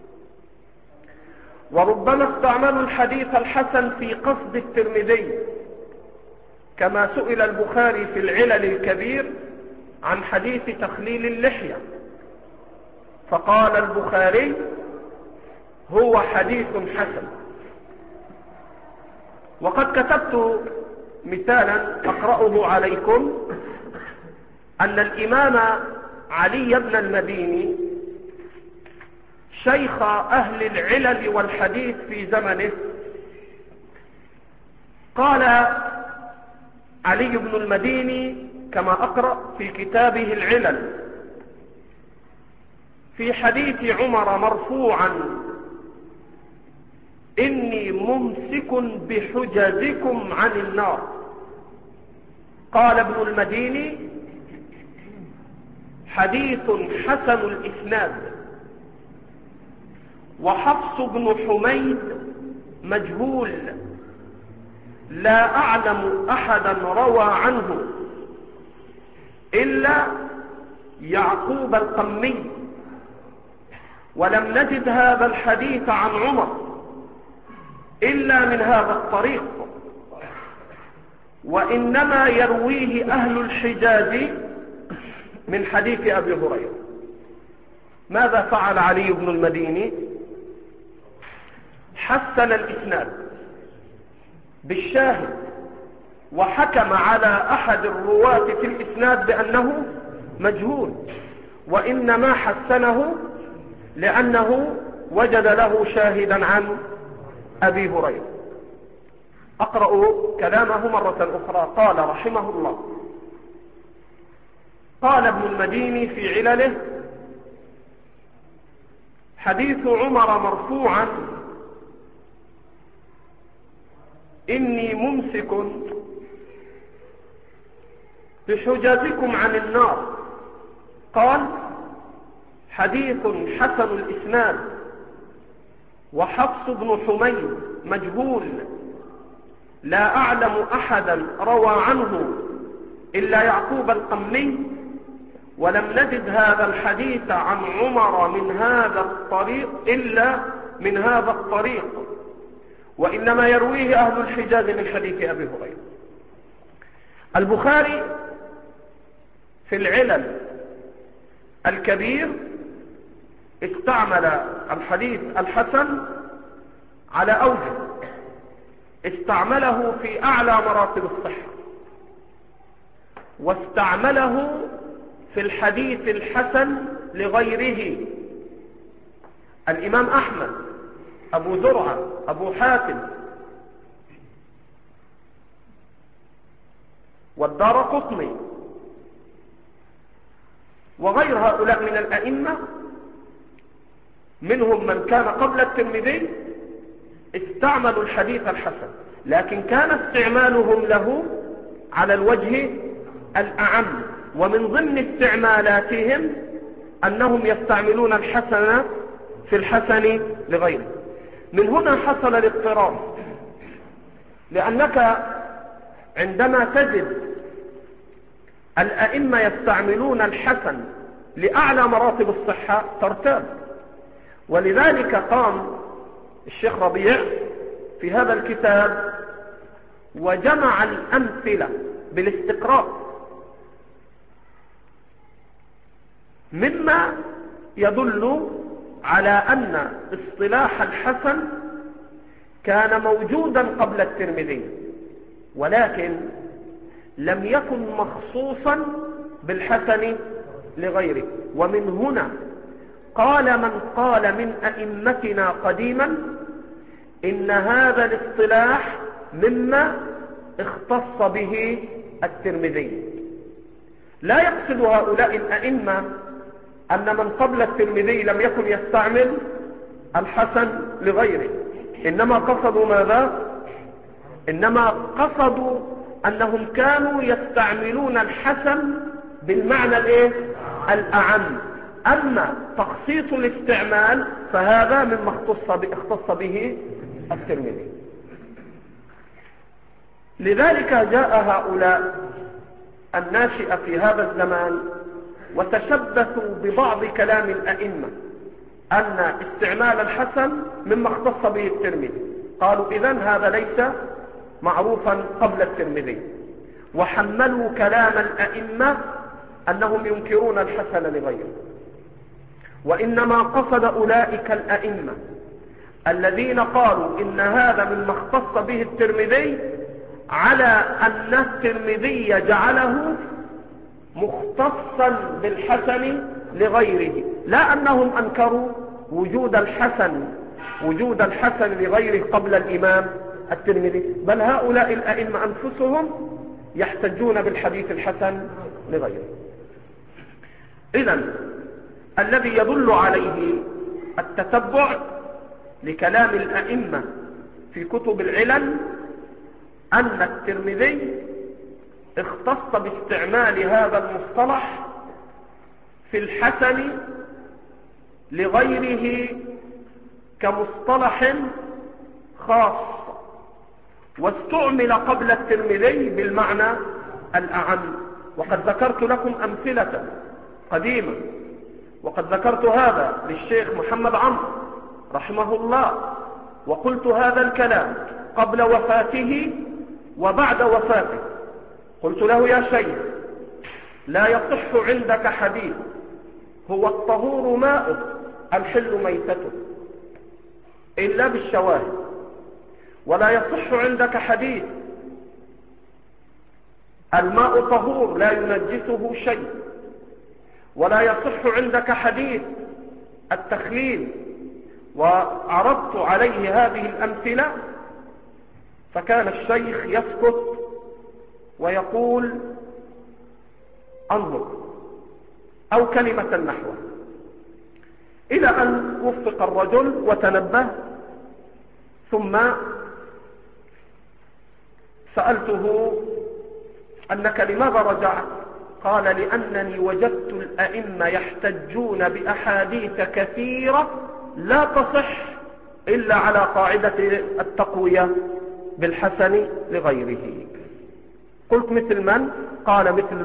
وربما استعملوا الحديث الحسن في قصد الترمذي، كما سئل البخاري في العلل الكبير عن حديث تخليل اللحية، فقال البخاري هو حديث حسن. وقد كتبت مثالا أقرأه عليكم، أن الإمام علي بن المديني شيخ أهل العلل والحديث في زمنه قال علي بن المديني كما أقرأ في كتابه العلل في حديث عمر مرفوعا: إني ممسك بحجزكم عن النار. قال ابن المديني: حديث حسن الإسناد. وحفص بن حميد مجهول، لا أعلم أحدا روى عنه إلا يعقوب القمي، ولم نجد هذا الحديث عن عمر إلا من هذا الطريق، وإنما يرويه أهل الحجاز من حديث أبي هريرة. ماذا فعل علي بن المديني؟ حسن الإسناد، بالشاهد وحكم على أحد الرواة في الإسناد بأنه مجهول، وإنما حسنه لأنه وجد له شاهدا عن أبي هريرة. أقرأ كلامه مرة أخرى. قال رحمه الله: قال ابن المديني في علله: حديث عمر مرفوعا: إني ممسك بحجازكم عن النار. قال: حديث حسن الإسناد، وحفص بن حميد مجهول، لا أعلم أحدا روى عنه إلا يعقوب القمي، ولم نجد هذا الحديث عن عمر من هذا الطريق إلا من هذا الطريق، وإنما يرويه أهل الحجاز من حديث أبي هريرة. البخاري في العلل الكبير استعمل الحديث الحسن على أوجه، استعمله في أعلى مراتب الصحة، واستعمله في الحديث الحسن لغيره. الإمام أحمد، أبو زرعة، أبو حاتم، والدارقطني وغير هؤلاء من الأئمة، منهم من كان قبل الترمذي، استعملوا الحديث الحسن، لكن كان استعمالهم له على الوجه الأعم، ومن ضمن استعمالاتهم أنهم يستعملون الحسن في الحسن لغيره. من هنا حصل الاضطراب، لأنك عندما تجد الأئمة يستعملون الحسن لأعلى مراتب الصحة ترتاب. ولذلك قام الشيخ ربيع في هذا الكتاب وجمع الأمثلة بالاستقراء مما يدل على أن اصطلاح الحسن كان موجودا قبل الترمذي، ولكن لم يكن مخصوصا بالحسن لغيره. ومن هنا قال من قال من أئمتنا قديما إن هذا الاصطلاح مما اختص به الترمذي. لا يقصد هؤلاء الأئمة أن من قبل الترمذي لم يكن يستعمل الحسن لغيره، إنما قصدوا ماذا؟ إنما قصدوا أنهم كانوا يستعملون الحسن بالمعنى الأعم. أما تخصيص الاستعمال فهذا مما اختص به الترمذي. لذلك جاء هؤلاء الناشئة في هذا الزمان وتشبثوا ببعض كلام الأئمة أن استعمال الحسن مما اختص به الترمذي. قالوا إذن هذا ليس معروفا قبل الترمذي، وحملوا كلام الأئمة أنهم ينكرون الحسن لغيره. وإنما قصد أولئك الأئمة الذين قالوا إن هذا مما اختص به الترمذي على أن الترمذي جعله مختصا بالحسن لغيره، لا أنهم أنكروا وجود الحسن لغيره قبل الإمام الترمذي، بل هؤلاء الأئمة أنفسهم يحتجون بالحديث الحسن لغيره. إذن الذي يدل عليه التتبع لكلام الأئمة في كتب العلل أن الترمذي اختص باستعمال هذا المصطلح في الحسن لغيره كمصطلح خاص، واستعمل قبل الترمذي بالمعنى الأعم. وقد ذكرت لكم أمثلة قديمة، وقد ذكرت هذا للشيخ محمد عمرو رحمه الله، وقلت هذا الكلام قبل وفاته وبعد وفاته. قلت له: يا شيخ، لا يصح عندك حديث هو الطهور ماؤه الحل ميتته إلا بالشواهد، ولا يصح عندك حديث الماء طهور لا ينجسه شيء، ولا يصح عندك حديث التخليل، وعرضت عليه هذه الأمثلة، فكان الشيخ يسكت ويقول انظر أو كلمة نحوه، إلى أن وفق الرجل وتنبه. ثم سألته أنك لماذا رجعت؟ قال لأنني وجدت الأئمة يحتجون بأحاديث كثيرة لا تصح إلا على قاعدة التقوية بالحسن لغيره. قلت مثل من؟ قال مثل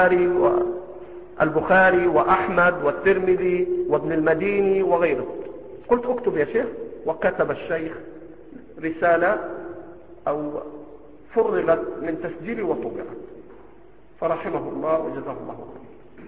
البخاري وأحمد والترمذي وابن المديني وغيره. قلت اكتب يا شيخ، وكتب الشيخ رسالة أو فرغت من تسجيل وطبعت، فرحمه الله وجزاه الله خيرا.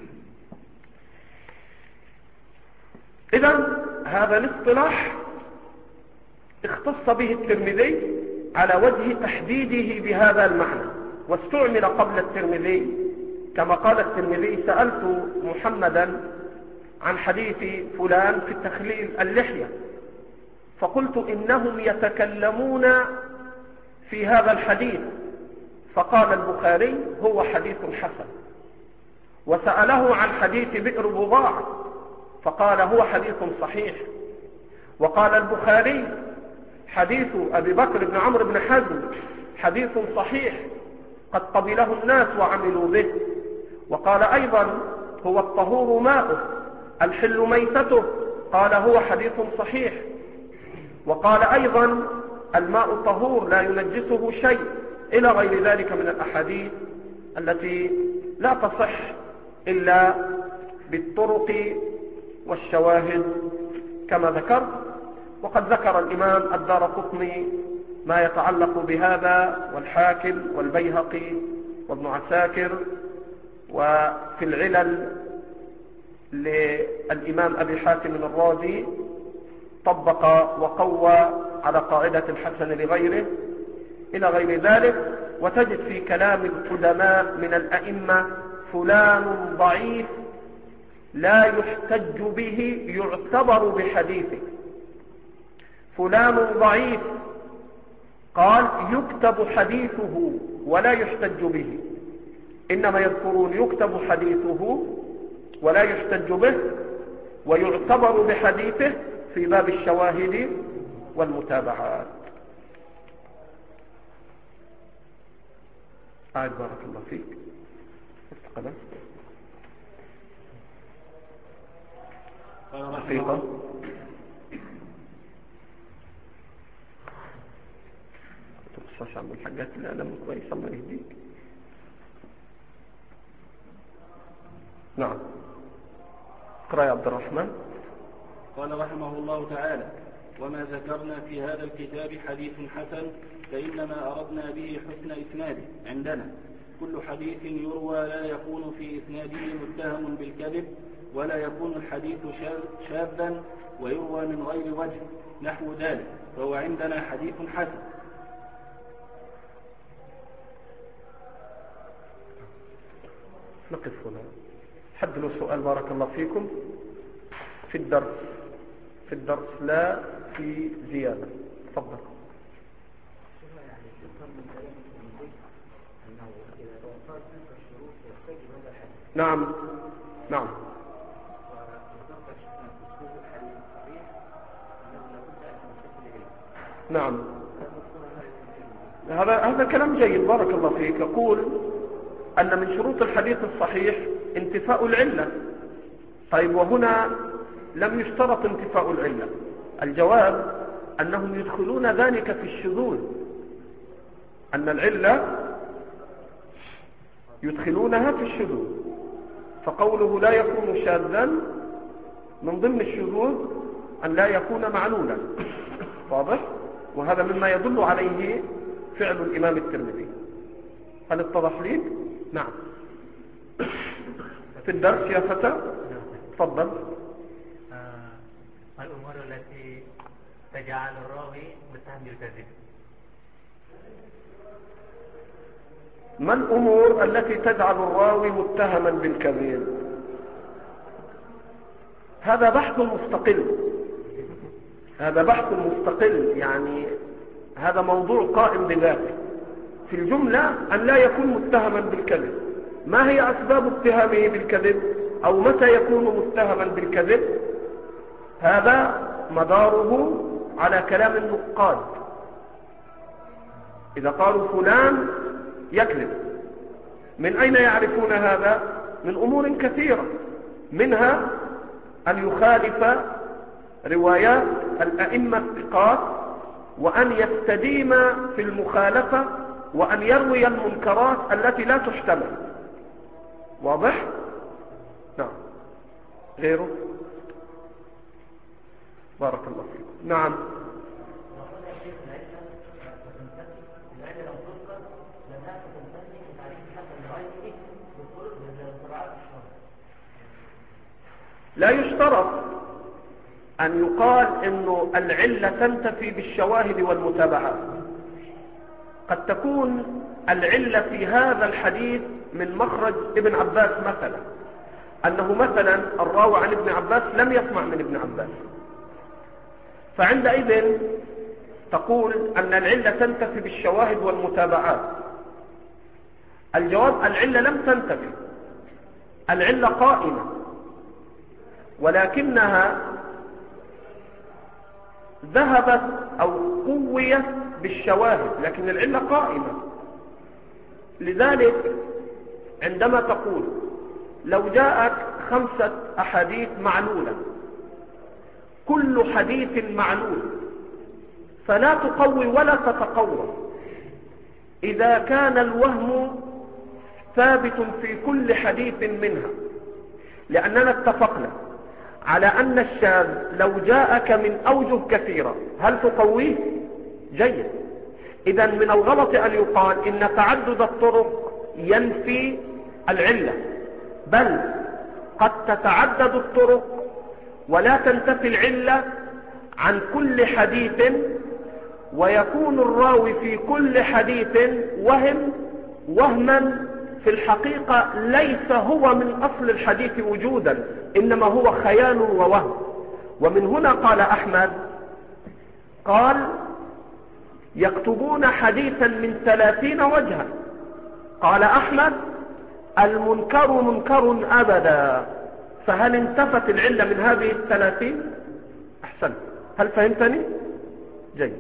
إذن هذا الاصطلاح اختص به الترمذي على وجه تحديده بهذا المعنى، واستعمل قبل الترمذي. كما قال الترمذي: سألت محمدا عن حديث فلان في تخليل اللحية، فقلت إنهم يتكلمون في هذا الحديث، فقال البخاري هو حديث حسن. وسأله عن حديث بئر بضاعة، فقال هو حديث صحيح. وقال البخاري حديث أبي بكر بن عمرو بن حزم حديث صحيح قد قبله الناس وعملوا به. وقال أيضا هو الطهور ماؤه الحل ميتته، قال هو حديث صحيح. وقال أيضا الماء طهور لا ينجسه شيء، إلى غير ذلك من الأحاديث التي لا تصح إلا بالطرق والشواهد كما ذكرت. وقد ذكر الإمام الدارقطني ما يتعلق بهذا، والحاكم والبيهقي وابن عساكر. وفي العلل للإمام أبي حاتم الرازي طبق وقوى على قاعدة الحسن لغيره، إلى غير ذلك. وتجد في كلام القدماء من الأئمة فلان ضعيف لا يحتج به يعتبر بحديثه، فلان ضعيف قال يكتب حديثه ولا يحتج به، إنما يذكرون يكتب حديثه ولا يحتج به ويعتبر بحديثه في باب الشواهد والمتابعات. بارك الله فيك. استقبل حقيقة تقصص عن الحاجات اللي أنا كويس، الله يهديك. نعم، اقرأ يا عبد الرحمن. قال رحمه الله تعالى: وما ذكرنا في هذا الكتاب حديث حسن فإنما أردنا به حسن إسناده عندنا. كل حديث يروى لا يكون في إسناده متهم بالكذب، ولا يكون الحديث شاذا ويروى من غير وجه نحو ذلك، فهو عندنا حديث حسن. نقف هنا. حد له سؤال؟ بارك الله فيكم. في الدرس لا في زيادة. تفضل. نعم نعم. نعم، هذا كلام جيد بارك الله فيك. يقول أن من شروط الحديث الصحيح انتفاء العلة. طيب، وهنا لم يشترط انتفاء العلة. الجواب أنهم يدخلون ذلك في الشذوذ، أن العلة يدخلونها في الشذوذ، فقوله لا يكون شاذا من ضمن الشذوذ أن لا يكون معلولا. واضح؟ وهذا مما يدل عليه فعل الإمام الترمذي. هل اتضح لي؟ نعم. في الدرس يا فتى. تفضل. الأمور التي تجعل الراوي متهم بالكذب. ما الأمور التي تجعل الراوي متهما بالكذب؟ هذا بحث مستقل، هذا بحث مستقل، يعني هذا موضوع قائم بذاته. في الجملة أن لا يكون متهما بالكذب. ما هي أسباب اتهامه بالكذب أو متى يكون متهما بالكذب؟ هذا مداره على كلام النقاد. إذا قالوا فلان يكذب، من أين يعرفون هذا؟ من أمور كثيرة، منها أن يخالف روايات الأئمة الثقات، وأن يستديم في المخالفة، وأن يروي المنكرات التي لا تحتمل. واضح؟ نعم. غيره؟ بارك الله فيكم. نعم. لا يشترط أن يقال إنه العلة تنتفي بالشواهد والمتابعات. قد تكون العلة في هذا الحديث من مخرج ابن عباس مثلا، أنه مثلا الراوي عن ابن عباس لم يسمع من ابن عباس، فعندئذ تقول أن العلة تنتفي بالشواهد والمتابعات. الجواب: العلة لم تنتفي، العلة قائمة، ولكنها ذهبت أو قويت بالشواهد، لكن العلة قائمة. لذلك عندما تقول لو جاءت 5 أحاديث معلولة، كل حديث معلول، فلا تقوي ولا تتقوى إذا كان الوهم ثابت في كل حديث منها، لأننا اتفقنا على أن الشاذ لو جاءك من أوجه كثيرة هل تقويه؟ جيد. إذن من الغلط أن يقال إن تعدد الطرق ينفي العلة، بل قد تتعدد الطرق ولا تنتفي العلة عن كل حديث، ويكون الراوي في كل حديث وهما في الحقيقة ليس هو من أصل الحديث وجودا، إنما هو خيال ووهم. ومن هنا قال أحمد، قال يكتبون حديثا من 30 وجها. قال أحمد: المنكر منكر أبدا. فهل انتفت العلة من هذه 30؟ أحسن. هل فهمتني؟ جيد.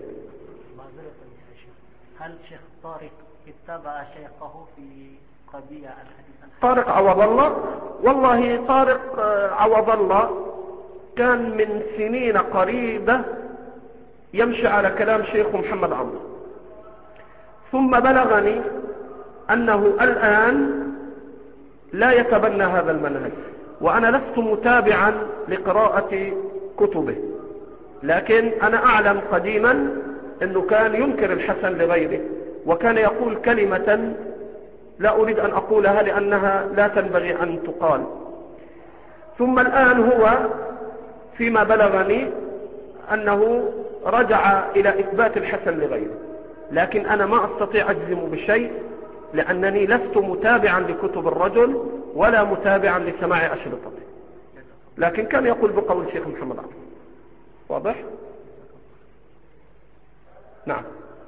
هل شيخ طارق اتبع شيخه في قضية الحديث؟ طارق عوض الله؟ والله طارق عوض الله كان من سنين قريبة يمشي على كلام شيخ محمد عمرو، ثم بلغني أنه الآن لا يتبنى هذا المنهج، وأنا لست متابعا لقراءة كتبه، لكن أنا أعلم قديما أنه كان ينكر الحسن لغيره، وكان يقول كلمة لا أريد أن أقولها لأنها لا تنبغي أن تقال. ثم الآن هو فيما بلغني أنه رجع إلى إثبات الحسن لغيره، لكن أنا ما أستطيع أجزم بشيء، لأنني لست متابعا لكتب الرجل ولا متابعا لسماع أشرطته، لكن كان يقول بقول الشيخ محمد عبد. واضح؟ نعم.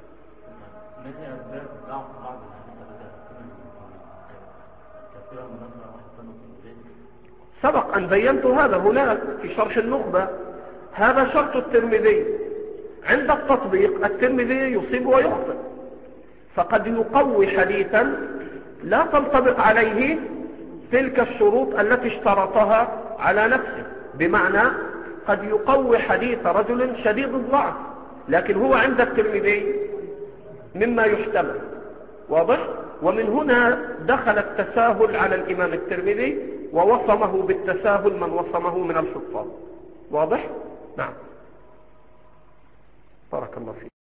سبق أن بينت هذا هناك في شرح النخبة. هذا شرط الترمذي، عند التطبيق الترمذي يصيب ويخطئ، فقد يقوي حديثا لا تنطبق عليه تلك الشروط التي اشترطها على نفسه، بمعنى قد يقوي حديث رجل شديد الضعف لكن هو عند الترمذي مما يحتمل. واضح؟ ومن هنا دخل التساهل على الإمام الترمذي ووصمه بالتساهل من وصمه من الحفاظ. واضح؟ نعم. بارك الله فيك.